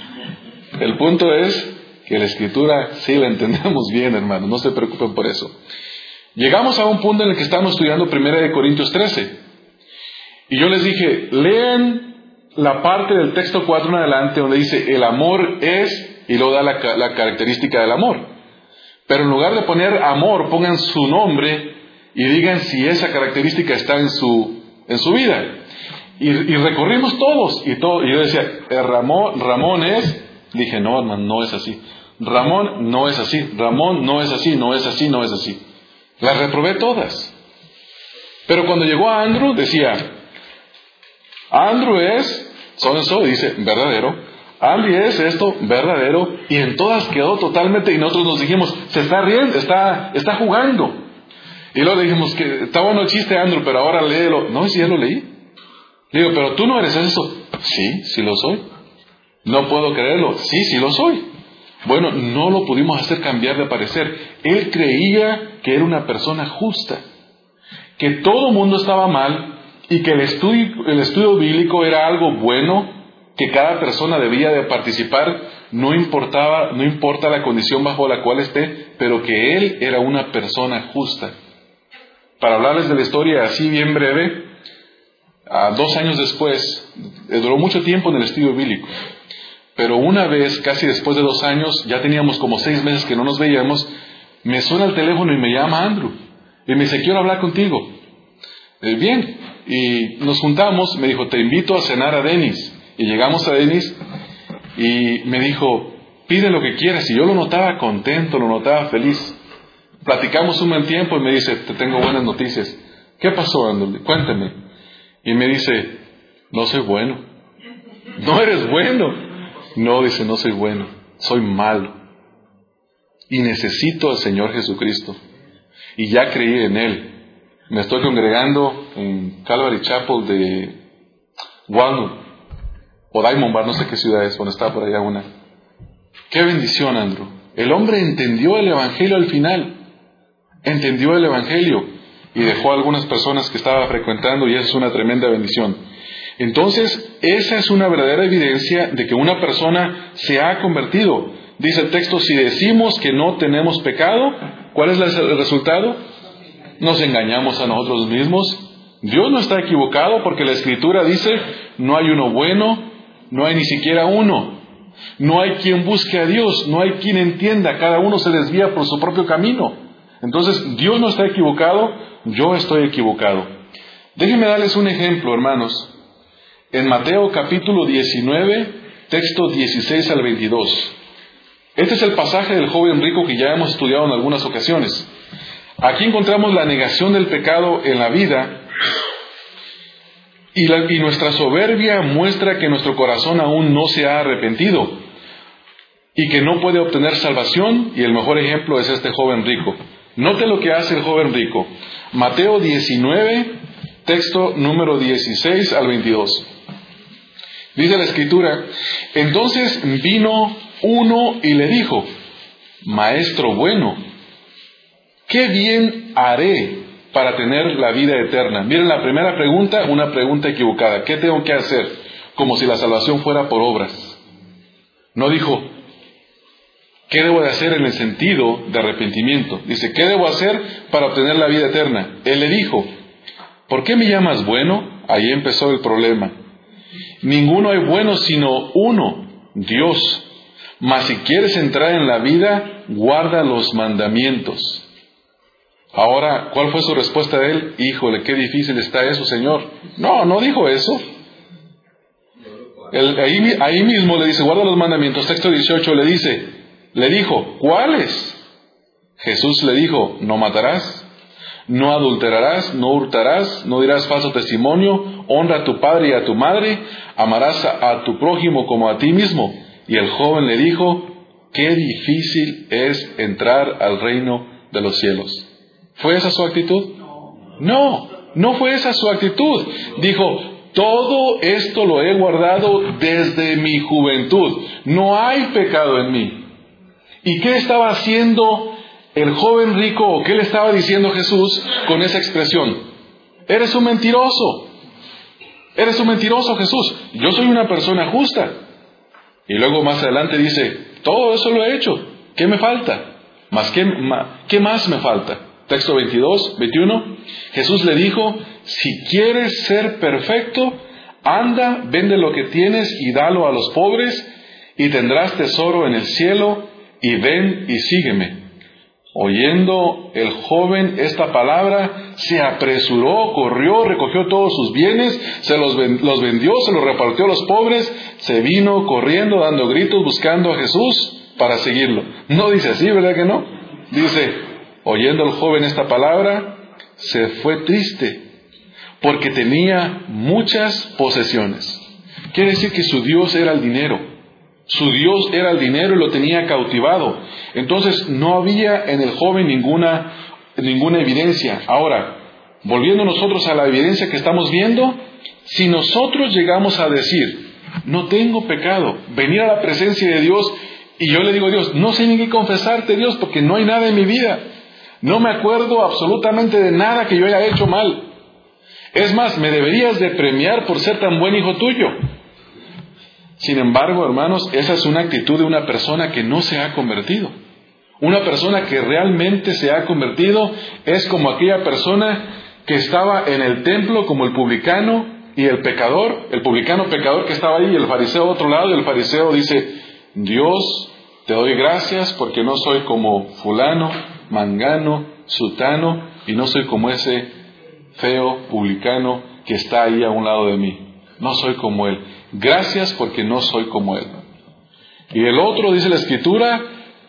El punto es que la escritura sí la entendemos bien, hermanos, no se preocupen por eso. Llegamos a un punto en el que estamos estudiando primera de Corintios trece. Y yo les dije: lean la parte del texto cuatro en adelante donde dice el amor es, y luego da la, la característica del amor. Pero en lugar de poner amor, pongan su nombre y digan si esa característica está en su, en su vida. Y, y recorrimos todos. Y, todo, y yo decía: Ramón, Ramón es... Dije: no, hermano, no es así. Ramón no es así. Ramón no es así, no es así, no es así. Las reprobé todas. Pero cuando llegó a Andrew, decía: Andrew es, so and so, dice, verdadero. Andy es esto, verdadero. Y en todas quedó totalmente, y nosotros nos dijimos: se está riendo, está, está jugando. Y luego le dijimos que está bueno el chiste, Andrew, pero ahora léelo. No, si ya lo leí. Le digo: pero tú no eres eso. Sí, sí lo soy. No puedo creerlo. Sí, sí lo soy. Bueno, no lo pudimos hacer cambiar de parecer. Él creía que era una persona justa, que todo mundo estaba mal y que el estudio, el estudio bíblico era algo bueno, que cada persona debía de participar, no importaba, no importa la condición bajo la cual esté, pero que él era una persona justa. Para hablarles de la historia así bien breve, a dos años después, duró mucho tiempo en el estudio bíblico. Pero una vez, casi después de dos años, ya teníamos como seis meses que no nos veíamos, me suena el teléfono y me llama Andrew. Y me dice: quiero hablar contigo. Eh, bien. Y nos juntamos, me dijo: te invito a cenar a Dennis. Y llegamos a Dennis y me dijo: pide lo que quieras. Y yo lo notaba contento, lo notaba feliz. Platicamos un buen tiempo y me dice, te tengo buenas noticias. ¿Qué pasó, Andrés? Cuéntame. Y me dice, no soy bueno. No eres bueno. No, dice, no soy bueno. Soy malo. Y necesito al Señor Jesucristo. Y ya creí en Él. Me estoy congregando en Calvary Chapel de Walnut o Diamond Bar, no sé qué ciudad es, donde está por allá una. Qué bendición, Andrew. El hombre entendió el Evangelio al final. Entendió el Evangelio y dejó a algunas personas que estaba frecuentando, y esa es una tremenda bendición. Entonces, esa es una verdadera evidencia de que una persona se ha convertido. Dice el texto, si decimos que no tenemos pecado, ¿cuál es el resultado? Nos engañamos a nosotros mismos. Dios no está equivocado, porque la Escritura dice, no hay uno bueno, no hay ni siquiera uno. No hay quien busque a Dios, no hay quien entienda, cada uno se desvía por su propio camino. Entonces, Dios no está equivocado, yo estoy equivocado. Déjenme darles un ejemplo, hermanos. En Mateo capítulo diecinueve, texto dieciséis al veintidós. Este es el pasaje del joven rico que ya hemos estudiado en algunas ocasiones. Aquí encontramos la negación del pecado en la vida, y, la, y nuestra soberbia muestra que nuestro corazón aún no se ha arrepentido y que no puede obtener salvación, y el mejor ejemplo es este joven rico. Note lo que hace el joven rico. Mateo diecinueve, texto número dieciséis al veintidós. Dice la Escritura, entonces vino uno y le dijo, Maestro bueno, ¿qué bien haré para tener la vida eterna? Miren, la primera pregunta, una pregunta equivocada. ¿Qué tengo que hacer? Como si la salvación fuera por obras. No dijo, ¿qué debo de hacer en el sentido de arrepentimiento? Dice, ¿qué debo hacer para obtener la vida eterna? Él le dijo, ¿por qué me llamas bueno? Ahí empezó el problema. Ninguno hay bueno sino uno, Dios. Mas si quieres entrar en la vida, guarda los mandamientos. Ahora, ¿cuál fue su respuesta de él? Híjole, qué difícil está eso, Señor. No, no dijo eso. Él, ahí, ahí mismo le dice, guarda los mandamientos. Texto dieciocho le dice, le dijo, ¿cuáles? Jesús le dijo, no matarás, no adulterarás, no hurtarás, no dirás falso testimonio, honra a tu padre y a tu madre, amarás a, a tu prójimo como a ti mismo. Y el joven le dijo, qué difícil es entrar al reino de los cielos. ¿Fue esa su actitud? No, no fue esa su actitud. Dijo, todo esto lo he guardado desde mi juventud. No hay pecado en mí. ¿Y qué estaba haciendo el joven rico, o qué le estaba diciendo Jesús con esa expresión? Eres un mentiroso. Eres un mentiroso, Jesús. Yo soy una persona justa. Y luego más adelante dice, todo eso lo he hecho. ¿Qué me falta? ¿Más qué, ma, ¿Qué más me falta? Texto veintidós, veintiuno. Jesús le dijo, si quieres ser perfecto, anda, vende lo que tienes y dalo a los pobres, y tendrás tesoro en el cielo, y ven y sígueme. Oyendo el joven esta palabra, se apresuró, corrió, recogió todos sus bienes, se los, los vendió, se los repartió a los pobres, se vino corriendo, dando gritos, buscando a Jesús para seguirlo. No dice así, ¿verdad que no? Dice, oyendo el joven esta palabra, se fue triste, porque tenía muchas posesiones. Quiere decir que su Dios era el dinero. Su Dios era el dinero y lo tenía cautivado. Entonces no había en el joven ninguna, ninguna evidencia. Ahora, volviendo nosotros a la evidencia que estamos viendo, si nosotros llegamos a decir, no tengo pecado, venir a la presencia de Dios, y yo le digo a Dios, no sé ni qué confesarte, Dios, porque no hay nada en mi vida. No me acuerdo absolutamente de nada que yo haya hecho mal. Es más, me deberías de premiar por ser tan buen hijo tuyo. Sin embargo, hermanos, esa es una actitud de una persona que no se ha convertido. Una persona que realmente se ha convertido es como aquella persona que estaba en el templo como el publicano y el pecador, el publicano pecador que estaba ahí y el fariseo de otro lado, y el fariseo dice, Dios, te doy gracias porque no soy como fulano, mangano, sutano, y no soy como ese feo publicano que está ahí a un lado de mí. No soy como él. Gracias porque no soy como él. Y el otro, dice la Escritura,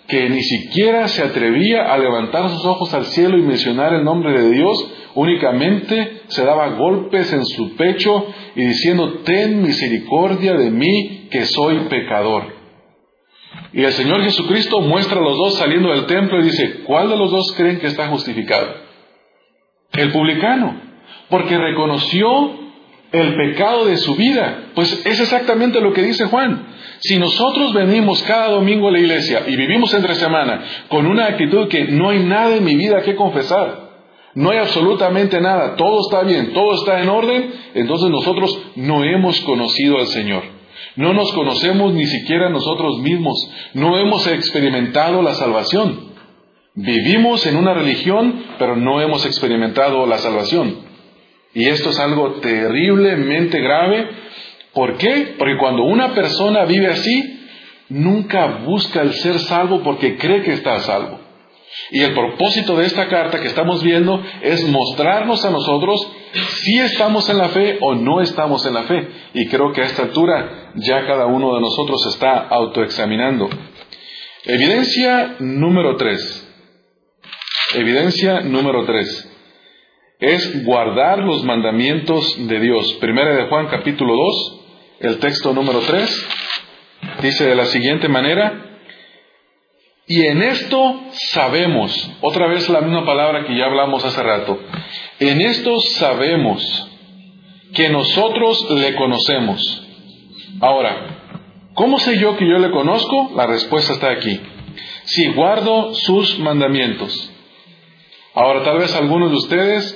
que ni siquiera se atrevía a levantar sus ojos al cielo y mencionar el nombre de Dios, únicamente se daba golpes en su pecho y diciendo: ten misericordia de mí, que soy pecador. Y el Señor Jesucristo muestra a los dos saliendo del templo y dice: ¿cuál de los dos creen que está justificado? El publicano, porque reconoció el pecado de su vida. Pues es exactamente lo que dice Juan. Si nosotros venimos cada domingo a la iglesia y vivimos entre semana con una actitud que no hay nada en mi vida que confesar, no hay absolutamente nada, todo está bien, todo está en orden, entonces nosotros no hemos conocido al Señor. No nos conocemos ni siquiera nosotros mismos. No hemos experimentado la salvación. Vivimos en una religión, pero no hemos experimentado la salvación. Y esto es algo terriblemente grave. ¿Por qué? Porque cuando una persona vive así, nunca busca el ser salvo porque cree que está a salvo. Y el propósito de esta carta que estamos viendo es mostrarnos a nosotros si estamos en la fe o no estamos en la fe. Y creo que a esta altura ya cada uno de nosotros está autoexaminando. Evidencia número tres. Evidencia número tres. Es guardar los mandamientos de Dios. Primera de Juan capítulo dos, el texto número tres, dice de la siguiente manera: y en esto sabemos, otra vez la misma palabra que ya hablamos hace rato, en esto sabemos que nosotros le conocemos. Ahora, ¿cómo sé yo que yo le conozco? La respuesta está aquí: si guardo sus mandamientos. Ahora, tal vez algunos de ustedes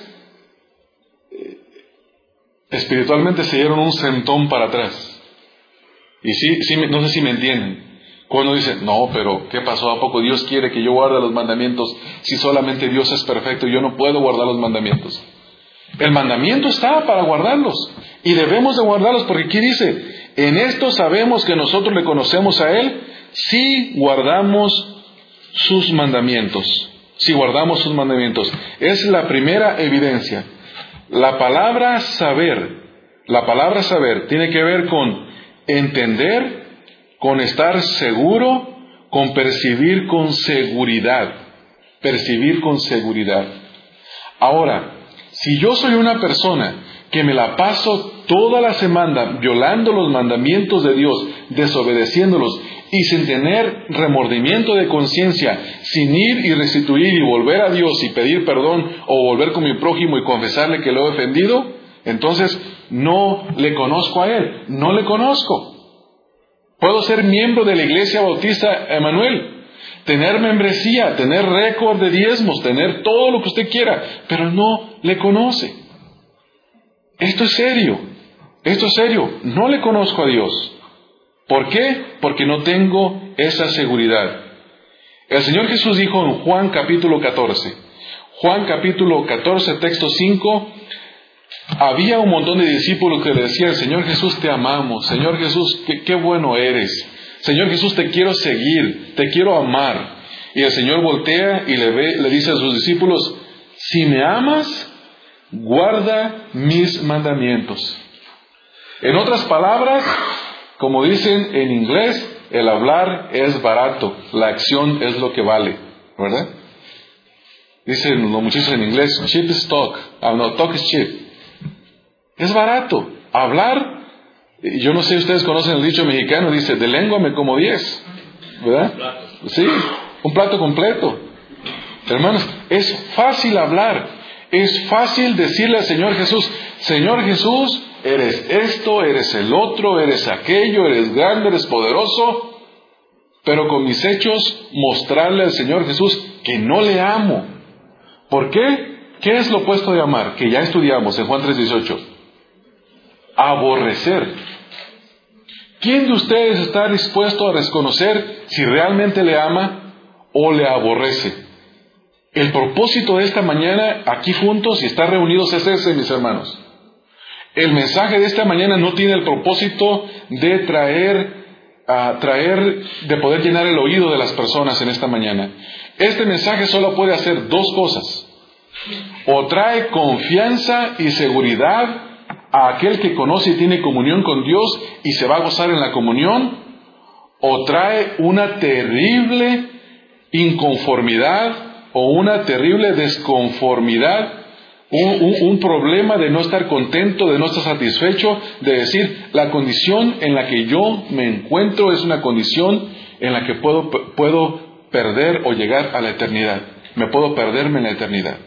espiritualmente se dieron un sentón para atrás. Y sí, sí, no sé si me entienden. Cuando dicen: no, pero ¿qué pasó? ¿A poco Dios quiere que yo guarde los mandamientos si solamente Dios es perfecto y yo no puedo guardar los mandamientos? El mandamiento está para guardarlos. Y debemos de guardarlos porque aquí dice: en esto sabemos que nosotros le conocemos a Él si guardamos sus mandamientos. Si guardamos sus mandamientos. Es la primera evidencia. La palabra saber, la palabra saber tiene que ver con entender, con estar seguro, con percibir con seguridad. Percibir con seguridad. Ahora, si yo soy una persona que me la paso toda la semana violando los mandamientos de Dios, desobedeciéndolos y sin tener remordimiento de conciencia, sin ir y restituir y volver a Dios y pedir perdón o volver con mi prójimo y confesarle que lo he ofendido, entonces no le conozco a Él, no le conozco. Puedo ser miembro de la Iglesia Bautista Emanuel, tener membresía, tener récord de diezmos, tener todo lo que usted quiera, pero no le conoce. Esto es serio, esto es serio, no le conozco a Dios. ¿Por qué? Porque no tengo esa seguridad. El Señor Jesús dijo en Juan capítulo catorce, Juan capítulo catorce, texto cinco, había un montón de discípulos que le decían: Señor Jesús, te amamos, Señor Jesús, qué, qué bueno eres, Señor Jesús, te quiero seguir, te quiero amar. Y el Señor voltea y le, ve, le dice a sus discípulos: si me amas, guarda mis mandamientos. En otras palabras, como dicen en inglés, el hablar es barato, la acción es lo que vale, ¿verdad? Dicen los muchachos en inglés: cheap is talk. Ah, no, talk is cheap. Es barato. Hablar, yo no sé si ustedes conocen el dicho mexicano, dice: de lengua me como diez, ¿verdad? Sí, un plato completo. Hermanos, es fácil hablar, es fácil decirle al Señor Jesús: Señor Jesús, eres esto, eres el otro, eres aquello, eres grande, eres poderoso, pero con mis hechos mostrarle al Señor Jesús que no le amo. ¿Por qué? ¿Qué es lo opuesto de amar? Que ya estudiamos en Juan tres dieciocho. Aborrecer. ¿Quién de ustedes está dispuesto a reconocer si realmente le ama o le aborrece? El propósito de esta mañana aquí juntos y estar reunidos es ese, mis hermanos. El mensaje de esta mañana no tiene el propósito de traer, uh, traer, de poder llenar el oído de las personas en esta mañana. Este mensaje solo puede hacer dos cosas. O trae confianza y seguridad a aquel que conoce y tiene comunión con Dios y se va a gozar en la comunión, o trae una terrible inconformidad o una terrible desconformidad, un, un, un problema de no estar contento, de no estar satisfecho, de decir, la condición en la que yo me encuentro es una condición en la que puedo, puedo perder o llegar a la eternidad. Me puedo perderme en la eternidad.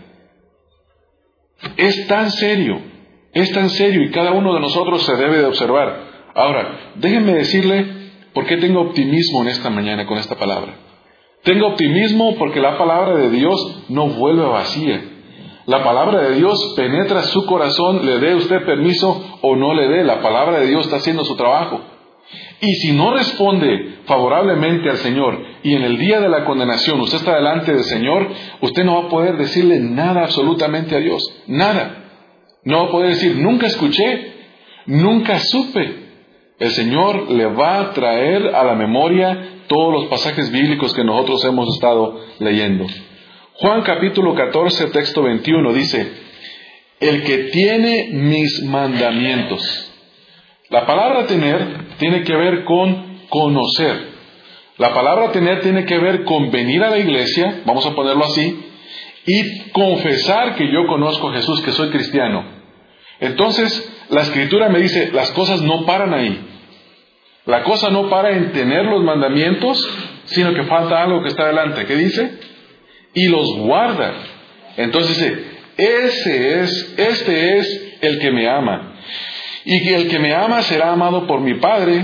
Es tan serio, es tan serio y cada uno de nosotros se debe de observar. Ahora, déjenme decirle por qué tengo optimismo en esta mañana con esta palabra. Tengo optimismo porque la palabra de Dios no vuelve vacía. La palabra de Dios penetra su corazón, le dé usted permiso o no le dé. La palabra de Dios está haciendo su trabajo. Y si no responde favorablemente al Señor y en el día de la condenación usted está delante del Señor, usted no va a poder decirle nada absolutamente a Dios. Nada. No va a poder decir, nunca escuché, nunca supe. El Señor le va a traer a la memoria todos los pasajes bíblicos que nosotros hemos estado leyendo. Juan capítulo catorce, texto veintiuno dice, el que tiene mis mandamientos. La palabra tener tiene que ver con conocer. La palabra tener tiene que ver con venir a la iglesia, vamos a ponerlo así, y confesar que yo conozco a Jesús, que soy cristiano. Entonces, la Escritura me dice, las cosas no paran ahí. La cosa no para en tener los mandamientos, sino que falta algo que está delante. ¿Qué dice? Y los guarda. Entonces dice, ese es, este es el que me ama. Y que el que me ama será amado por mi Padre,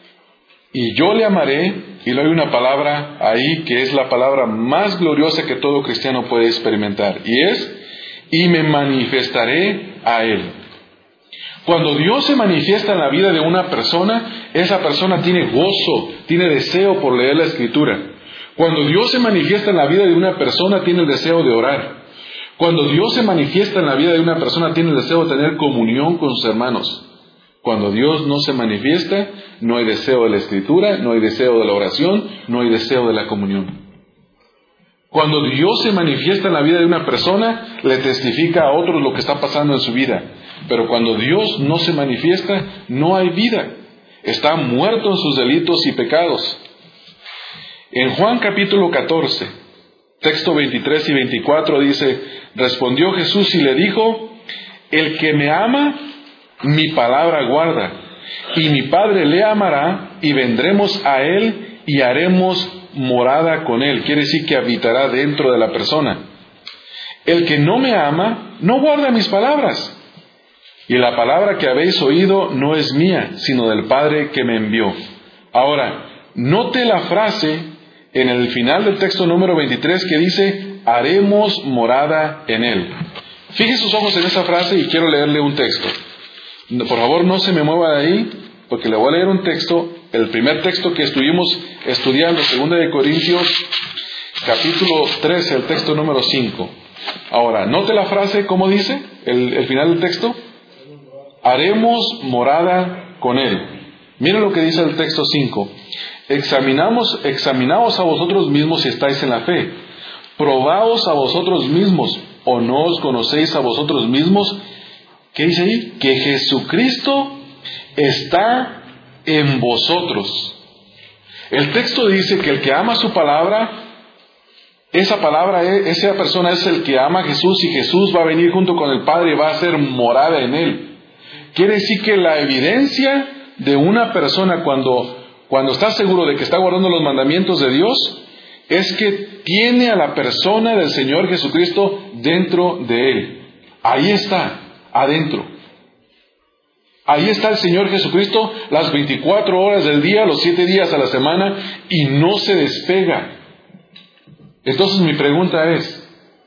y yo le amaré. Y luego hay una palabra ahí que es la palabra más gloriosa que todo cristiano puede experimentar. Y es, y me manifestaré a él. Cuando Dios se manifiesta en la vida de una persona, esa persona tiene gozo, tiene deseo por leer la Escritura. Cuando Dios se manifiesta en la vida de una persona, tiene el deseo de orar. Cuando Dios se manifiesta en la vida de una persona, tiene el deseo de tener comunión con sus hermanos. Cuando Dios no se manifiesta, no hay deseo de la Escritura, no hay deseo de la oración, no hay deseo de la comunión. Cuando Dios se manifiesta en la vida de una persona, le testifica a otros lo que está pasando en su vida. Pero cuando Dios no se manifiesta, no hay vida. Está muerto en sus delitos y pecados. En Juan capítulo catorce, texto veintitrés y veinticuatro dice, respondió Jesús y le dijo, el que me ama, mi palabra guarda, y mi Padre le amará, y vendremos a él y haremos morada con él. Quiere decir que habitará dentro de la persona. El que no me ama, no guarda mis palabras. Y la palabra que habéis oído no es mía, sino del Padre que me envió. Ahora, note la frase en el final del texto número veintitrés que dice, haremos morada en él. Fije sus ojos en esa frase y quiero leerle un texto. Por favor, no se me mueva de ahí, porque le voy a leer un texto, el primer texto que estuvimos estudiando, segunda de Corintios, capítulo trece, el texto número cinco. Ahora, note la frase, ¿cómo dice el, el final del texto? Haremos morada con él. Miren lo que dice el texto cinco. Examinamos, examinaos a vosotros mismos si estáis en la fe. Probaos a vosotros mismos, o no os conocéis a vosotros mismos. ¿Qué dice ahí? Que Jesucristo está en vosotros. El texto dice que el que ama su palabra, esa palabra, esa persona es el que ama a Jesús, y Jesús va a venir junto con el Padre y va a hacer morada en él. Quiere decir que la evidencia de una persona cuando, cuando está seguro de que está guardando los mandamientos de Dios, es que tiene a la persona del Señor Jesucristo dentro de él. Ahí está, adentro. Ahí está el Señor Jesucristo las veinticuatro horas del día, los siete días a la semana, y no se despega. Entonces mi pregunta es,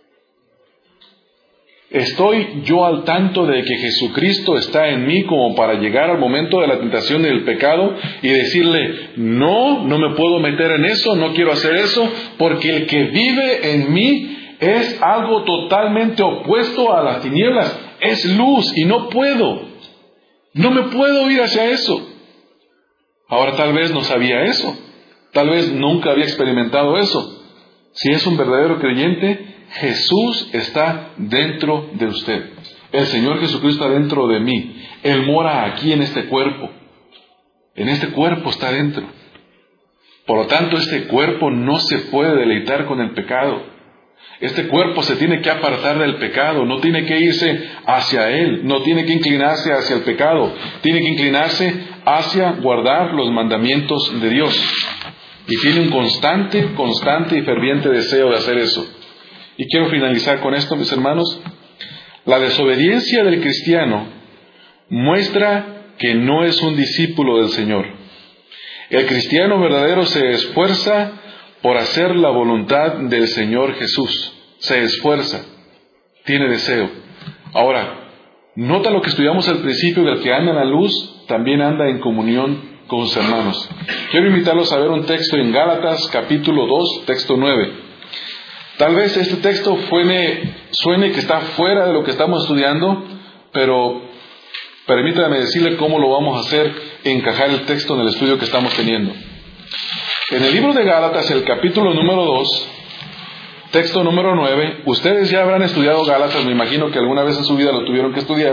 ¿estoy yo al tanto de que Jesucristo está en mí como para llegar al momento de la tentación y del pecado y decirle, no, no me puedo meter en eso, no quiero hacer eso, porque el que vive en mí es algo totalmente opuesto a las tinieblas, es luz y no puedo, no me puedo ir hacia eso? Ahora tal vez no sabía eso, tal vez nunca había experimentado eso. Si es un verdadero creyente, Jesús está dentro de usted. El Señor Jesucristo está dentro de mí. Él mora aquí en este cuerpo. En este cuerpo está dentro. Por lo tanto, este cuerpo no se puede deleitar con el pecado. Este cuerpo se tiene que apartar del pecado, no tiene que irse hacia él, no tiene que inclinarse hacia el pecado, tiene que inclinarse hacia guardar los mandamientos de Dios. Y tiene un constante, constante y ferviente deseo de hacer eso. Y quiero finalizar con esto, mis hermanos. La desobediencia del cristiano muestra que no es un discípulo del Señor. El cristiano verdadero se esfuerza por hacer la voluntad del Señor Jesús. Se esfuerza, tiene deseo. Ahora, nota lo que estudiamos al principio, del que anda en la luz, también anda en comunión con sus hermanos. Quiero invitarlos a ver un texto en Gálatas capítulo dos, texto nueve. Tal vez este texto suene, suene que está fuera de lo que estamos estudiando, pero permítame decirle cómo lo vamos a hacer, encajar el texto en el estudio que estamos teniendo. En el libro de Gálatas, el capítulo número dos, texto número nueve, ustedes ya habrán estudiado Gálatas, me imagino que alguna vez en su vida lo tuvieron que estudiar.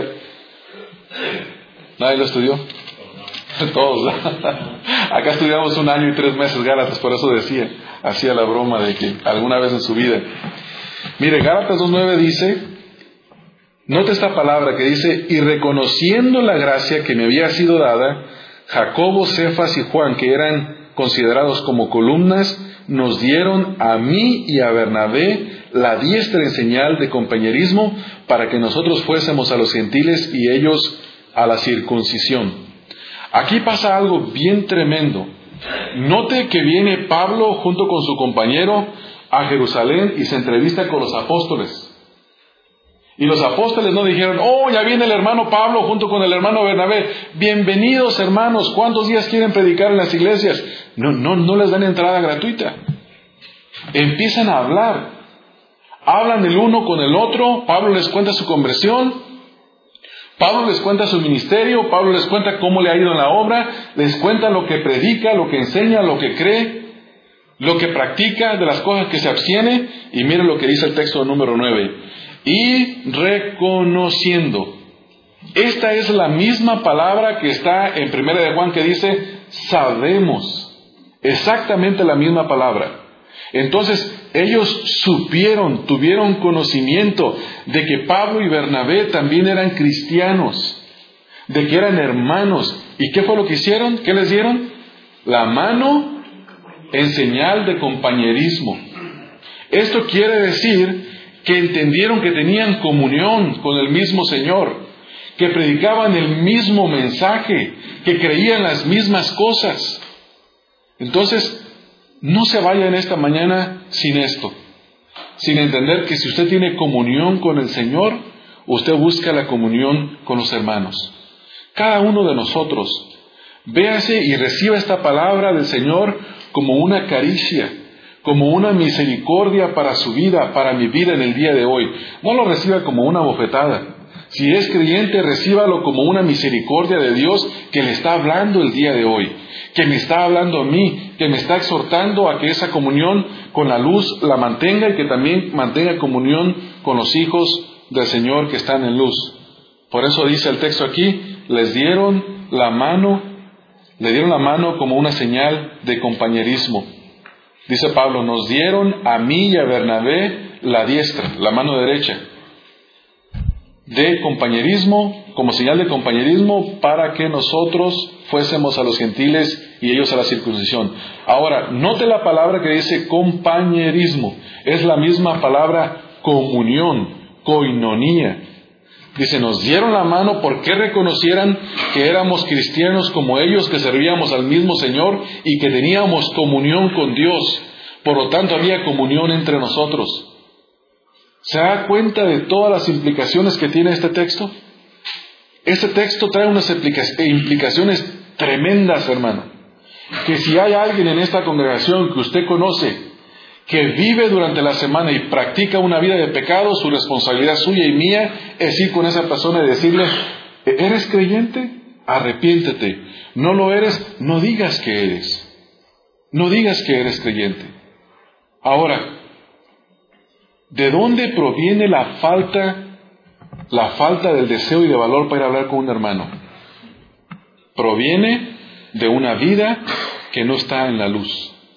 ¿Nadie lo estudió? Todos. Acá estudiamos un año y tres meses Gálatas, por eso decía, hacía la broma de que alguna vez en su vida. Mire, Gálatas dos nueve dice, note esta palabra que dice, y reconociendo la gracia que me había sido dada, Jacobo, Cefas y Juan, que eran considerados como columnas, nos dieron a mí y a Bernabé la diestra en señal de compañerismo para que nosotros fuésemos a los gentiles y ellos a la circuncisión. Aquí pasa algo bien tremendo. Note que viene Pablo junto con su compañero a Jerusalén y se entrevista con los apóstoles. Y los apóstoles no dijeron, oh, ya viene el hermano Pablo junto con el hermano Bernabé. Bienvenidos, hermanos, ¿cuántos días quieren predicar en las iglesias? No, no, no les dan entrada gratuita. Empiezan a hablar. Hablan el uno con el otro. Pablo les cuenta su conversión. Pablo les cuenta su ministerio, Pablo les cuenta cómo le ha ido en la obra, les cuenta lo que predica, lo que enseña, lo que cree, lo que practica, de las cosas que se abstiene. Y miren lo que dice el texto número nueve. Y reconociendo. Esta es la misma palabra que está en primera de Juan que dice, sabemos. Exactamente la misma palabra. Entonces, ellos supieron, tuvieron conocimiento de que Pablo y Bernabé también eran cristianos, de que eran hermanos. ¿Y qué fue lo que hicieron? ¿Qué les dieron? La mano en señal de compañerismo. Esto quiere decir que entendieron que tenían comunión con el mismo Señor, que predicaban el mismo mensaje, que creían las mismas cosas. Entonces, no se vaya en esta mañana sin esto, sin entender que si usted tiene comunión con el Señor, usted busca la comunión con los hermanos. Cada uno de nosotros, véase y reciba esta palabra del Señor como una caricia, como una misericordia para su vida, para mi vida en el día de hoy. No lo reciba como una bofetada. Si es creyente, recíbalo como una misericordia de Dios que le está hablando el día de hoy, que me está hablando a mí, que me está exhortando a que esa comunión con la luz la mantenga y que también mantenga comunión con los hijos del Señor que están en luz. Por eso dice el texto aquí, les dieron la mano, le dieron la mano como una señal de compañerismo. Dice Pablo, nos dieron a mí y a Bernabé la diestra, la mano derecha, de compañerismo, como señal de compañerismo, para que nosotros fuésemos a los gentiles y ellos a la circuncisión. Ahora, note la palabra que dice compañerismo. Es la misma palabra comunión, koinonía. Dice, nos dieron la mano porque reconocieran que éramos cristianos como ellos, que servíamos al mismo Señor y que teníamos comunión con Dios. Por lo tanto, había comunión entre nosotros. ¿Se da cuenta de todas las implicaciones que tiene este texto? Este texto trae unas implicaciones tremendas, hermano. Que si hay alguien en esta congregación que usted conoce, que vive durante la semana y practica una vida de pecado, su responsabilidad suya y mía es ir con esa persona y decirle, ¿eres creyente? Arrepiéntete. ¿No lo eres? No digas que eres. No digas que eres creyente. Ahora, ¿de dónde proviene la falta, la falta del deseo y de valor para ir a hablar con un hermano? Proviene de una vida que no está en la luz.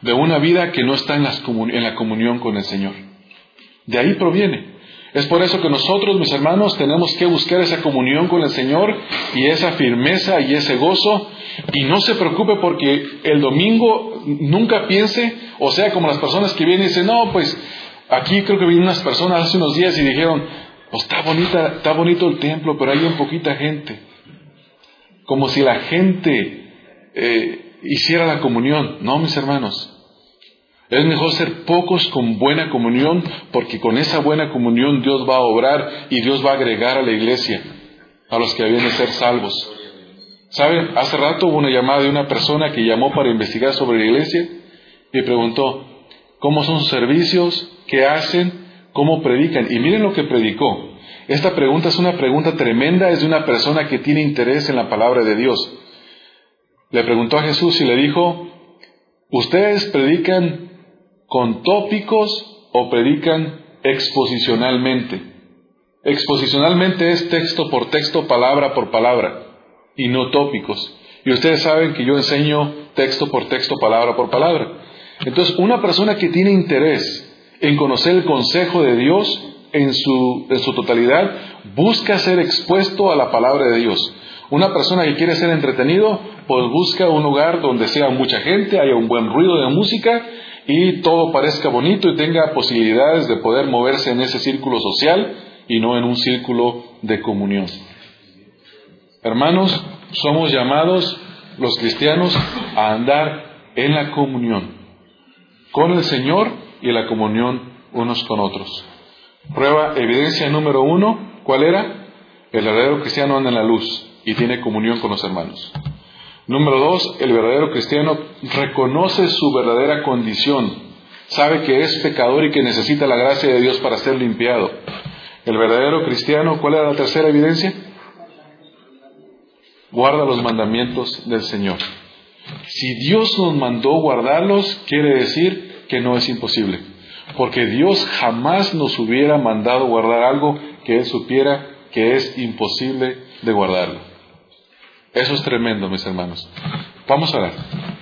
de una vida que no está en, las comun- en la comunión con el Señor. De ahí proviene. Es por eso que nosotros, mis hermanos, tenemos que buscar esa comunión con el Señor y esa firmeza y ese gozo. Y no se preocupe porque el domingo nunca piense, o sea, como las personas que vienen y dicen, no, pues aquí creo que vinieron unas personas hace unos días y dijeron, pues está bonita, está bonito el templo, pero hay un poquita gente. Como si la gente eh, hiciera la comunión. No, mis hermanos. Es mejor ser pocos con buena comunión, porque con esa buena comunión Dios va a obrar y Dios va a agregar a la iglesia a los que habían de ser salvos. ¿Saben? Hace rato hubo una llamada de una persona que llamó para investigar sobre la iglesia y preguntó, ¿cómo son sus servicios? ¿Qué hacen? ¿Cómo predican? Y miren lo que predicó. Esta pregunta es una pregunta tremenda, es de una persona que tiene interés en la palabra de Dios. Le preguntó a Jesús y le dijo, ¿ustedes predican con tópicos o predican exposicionalmente? Exposicionalmente es texto por texto, palabra por palabra, y no tópicos. Y ustedes saben que yo enseño texto por texto, palabra por palabra. Entonces, una persona que tiene interés en conocer el consejo de Dios en su, en su totalidad, busca ser expuesto a la palabra de Dios. Una persona que quiere ser entretenido, pues busca un lugar donde sea mucha gente, haya un buen ruido de música y todo parezca bonito y tenga posibilidades de poder moverse en ese círculo social y no en un círculo de comunión. Hermanos, somos llamados los cristianos a andar en la comunión con el Señor y la comunión unos con otros. Prueba, evidencia número uno, ¿cuál era? El verdadero cristiano anda en la luz y tiene comunión con los hermanos. Número dos, el verdadero cristiano reconoce su verdadera condición, sabe que es pecador y que necesita la gracia de Dios para ser limpiado. El verdadero cristiano, ¿cuál era la tercera evidencia? Guarda los mandamientos del Señor. Si Dios nos mandó guardarlos, quiere decir que no es imposible, porque Dios jamás nos hubiera mandado guardar algo que Él supiera que es imposible de guardarlo. Eso es tremendo, mis hermanos. Vamos a ver.